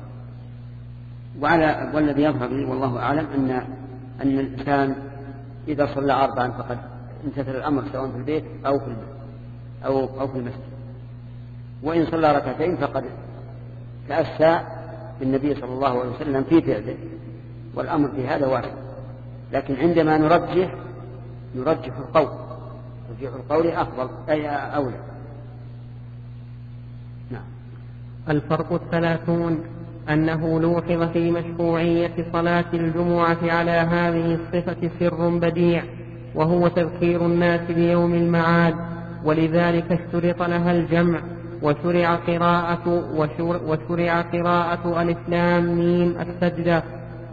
والذي يظهر لي والله أعلم أن الإنسان إذا صلى 4 فقد امتثل الأمر سواء في البيت أو في المسجد، وإن صلى 2 فقد تأسى بالنبي صلى الله عليه وسلم في فعله، والأمر في هذا واسع. لكن عندما نرجح القول، ترجيح القول أفضل أي أولى. نعم. الفرق 30 أنه لوحظ في مشروعية صلاة الجمعة على هذه الصفة سر بديع، وهو تذكير الناس بيوم المعاد، ولذلك اشترط لها الجمع. وشرع قراءة ألف لام ميم السجدة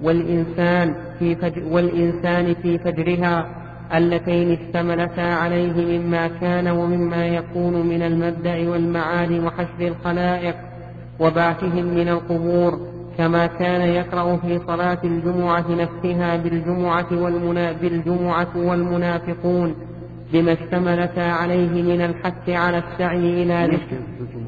والإنسان في فجرها اللتين اشتملتا عليه مما كان ومما يكون من المبدأ والمعاد وحشر الخلائق وبعثهم من القبور، كما كان يقرأ في صلاة الجمعة نفسها بالجمعة والمنافقون بما اشتملتا عليه من الحث على السعي إلى ذكر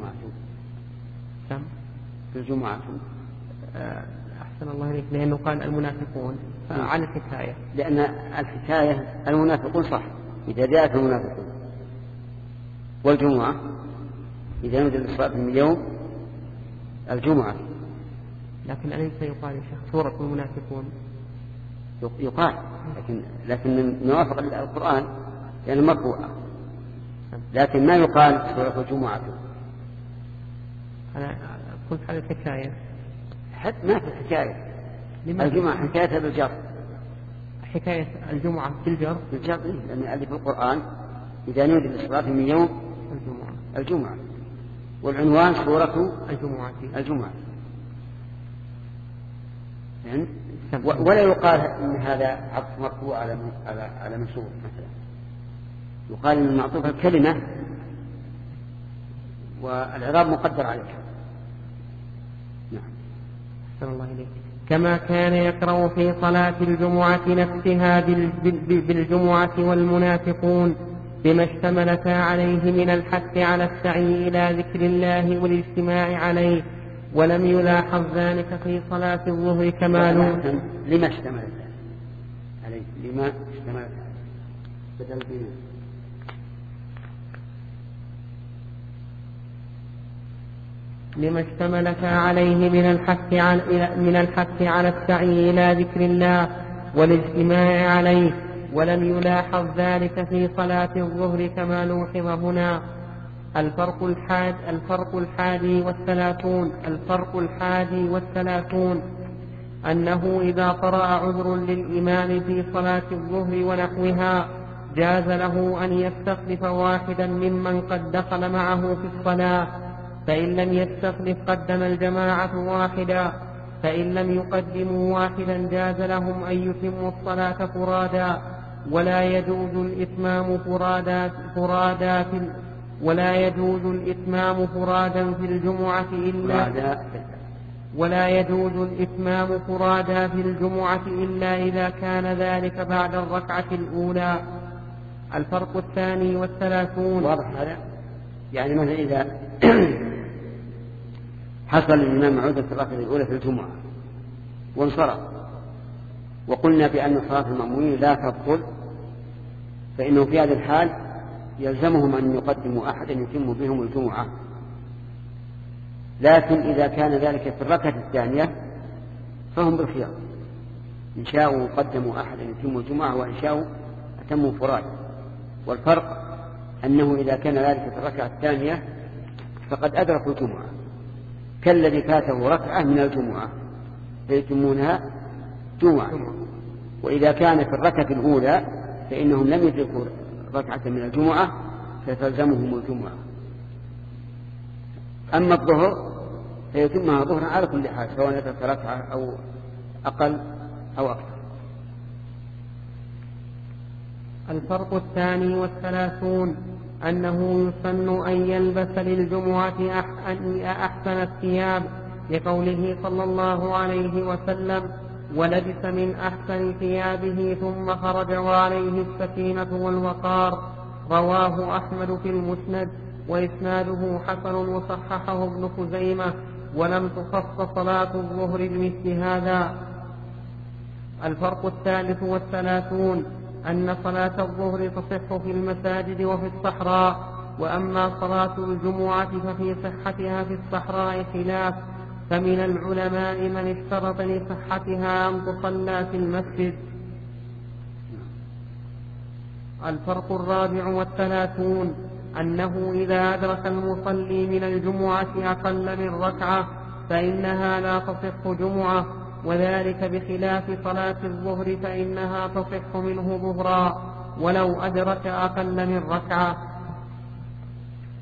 الجمعة. أحسن الله إليك، لأنه قال المنافقون على الحكاية، لأن الحكاية المنافقون صح إذا جاءت المنافقون، والجمعة إذا نزل الصلاة من يوم الجمعة. لكن أليس يقال يا شيخ سورة المنافقون؟ يقال، لكن نوافق القرآن لأنه مرفوعة، لكن ما يقال سورة الجمعة. أنا قلت على الحكاية، حتى ما في الحكاية. الجمعة حكايتها بالجر. حكاية الجمعة بالجر لأن اللي في القرآن إذا نودي للصلاة من يوم الجمعة، والعنوان سورة الجمعة. يعني ولا يقال إن هذا عطف مرفوع على منصوب مثلا، يقال إن المعطوف الكلمة والإعراب مقدر عليها. نعم. أحسن الله إليك. كما كان يقرأ في صلاة الجمعة نفسها بالجمعة والمنافقون بما اشتملتا عليه من الحث على السعي إلى ذكر الله والاجتماع عليه، ولم يلاحظ ذلك في صلاة الظهر كما لما اشتملت عليه بدل لما اشتملت عليه من الحث على السعي إلى ذكر الله والاجتماع عليه، ولم يلاحظ ذلك في صلاة الظهر كما لوحظ هنا. الفرق الحادي والثلاثون أنه إذا طرأ عذر للإمام في صلاة الظهر ونحوها جاز له أن يستخلف واحدا ممن قد دخل معه في الصلاة، فإن لم يستخلف قدم الجماعة واحدا، فإن لم يقدموا واحدا جاز لهم أن يتموا الصلاة فرادا، ولا يجوز الإتمام فرادا في الجمعة إلا إذا كان ذلك بعد الركعة الأولى. الفرق الثاني والثلاثون. واضح هذا؟ يعني مثلا إذا حصل الإمام عودة في الركعة الأولى في الجمعة وانصرف، وقلنا بأن صلاة المأمومين لا تبطل، فإنه في هذا الحال يلزمهم أن يقدموا أحدا يتم بهم الجمعة. لكن إذا كان ذلك في الركعة الثانية فهم بالخيار، إن شاءوا قدموا أحدا يتم الجمعة وإن شاءوا أتموا فراد. والفرق أنه إذا كان ذلك في الركعة الثانية فقد أدركوا الجمعة كالذي فاته ركعة من الجمعة فيتمونها جمعة، وإذا كان في الركعة الأولى فإنهم لم يدركوا ركعة من الجمعة فتلزمهم الجمعة. أما الظهر فيتمها ظهرا على كل حال سواء أدرك ركعة أو أقل أو أكثر. الفرق الثاني والثلاثون أنه يسن أن يلبس للجمعة أحسن الثياب، لقوله صلى الله عليه وسلم: ولبس من أحسن ثيابه ثم خرج وعليه السكينة والوقار. رواه أحمد في المسند وإسناده حسن وصححه ابن خزيمة، ولم تخص صلاة الظهر بمثل هذا. الفرق الثالث والثلاثون أن صلاة الظهر تصح في المساجد وفي الصحراء، وأما صلاة الجمعة ففي صحتها في الصحراء خلاف، فمن العلماء من اشترط لصحتها أن تصلى في المسجد. الفرق الرابع والثلاثون أنه إذا أدرك المصلي من الجمعة أقل من ركعة فإنها لا تصح جمعة، وذلك بخلاف صلاة الظهر فإنها تصح منه ظهرا ولو أدرك أقل من ركعة.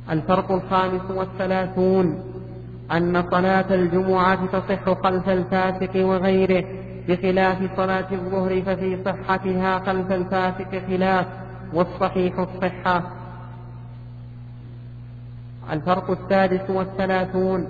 الفرق 35 أن صلاة الجمعة تصح خلف الفاسق وغيره بخلاف صلاة الظهر، ففي صحتها خلف الفاسق خلاف، والصحيح الصحة. الفرق 36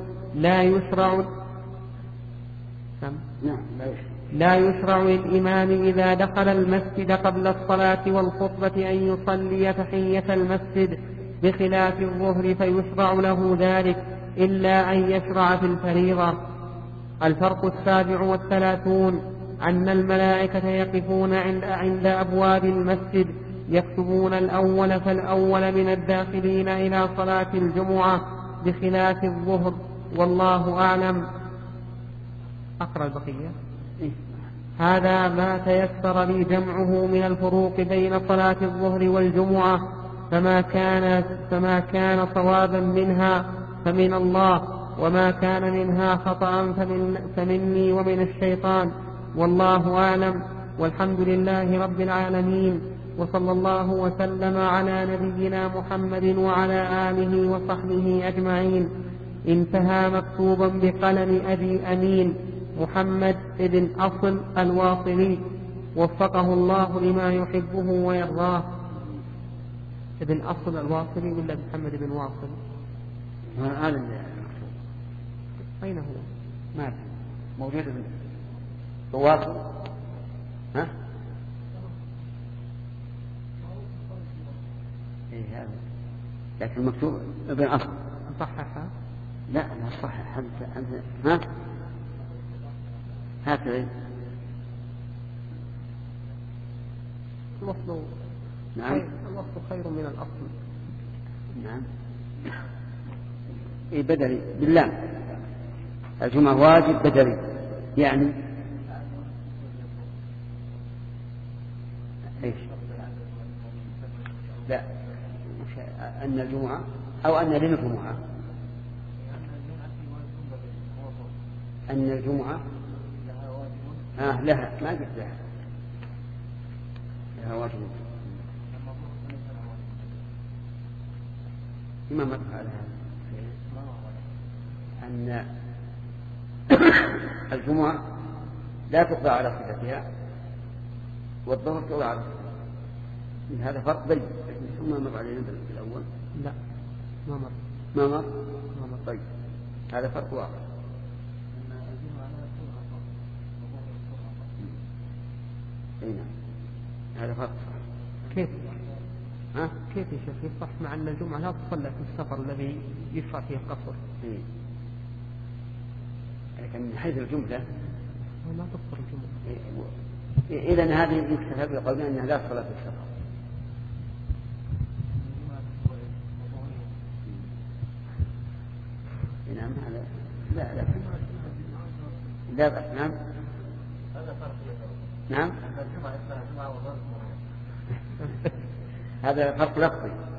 لا يشرع للإمام إذا دخل المسجد قبل الصلاة والخطبة أن يصلي تحية المسجد بخلاف الظهر، فيشرع له ذلك إلا أن يشرع في الفريضة. الفرق 37 أن الملائكة يقفون عند أبواب المسجد يكتبون الأول فالأول من الداخلين إلى صلاة الجمعة بخلاف الظهر، والله أعلم. أقرأ البقية. هذا ما تيسر لي جمعه من الفروق بين صلاة الظهر والجمعة، فما كان صوابا منها فمن الله، وما كان منها خطأ فمني ومن الشيطان، والله أعلم، والحمد لله رب العالمين، وصلى الله وسلم على نبينا محمد وعلى آله وصحبه أجمعين. انتهى مكتوبا بقلم أبي أمين محمد بن أصل الواصلي، وفقه الله لما يحبه ويرضاه. ابن أصل الواصلي ولا محمد بن واصل؟ هذا أين هو؟ ما موجود واصل. ها؟ إيه هذا، لكن مكتوب ابن أصل. صححها؟ لا صحح. ها؟ هكذا الوصل. نعم. الوصل خير من الأصل. نعم. إيه بدلي بالله، الجمعة واجب بدلي، يعني إيش؟ لا، أن الجمعة أو أن للجمعة، أن الجمعة لها، ما قلت لها واجب. ما مدح على هذا أن الجمعة لا تقضى على صفتها والظهر تقضى على صفتها. هذا فرق بين ثم مر علينا بالأول. لا ما مر. طيب هذا فرق واضح. نعم هذا فرق. كيف يا شيخ يصح مع أن الجمعة لا تصلى في السفر الذي يشرع فيه القصر؟ لكن من حيث الجملة لا تقصر الجمعة. إذن هذه يكتفى بقولنا أنها لا تصلى في السفر. نعم هذا لا بأس. نعم هذا فرق. نعم هذا فرق لفظي.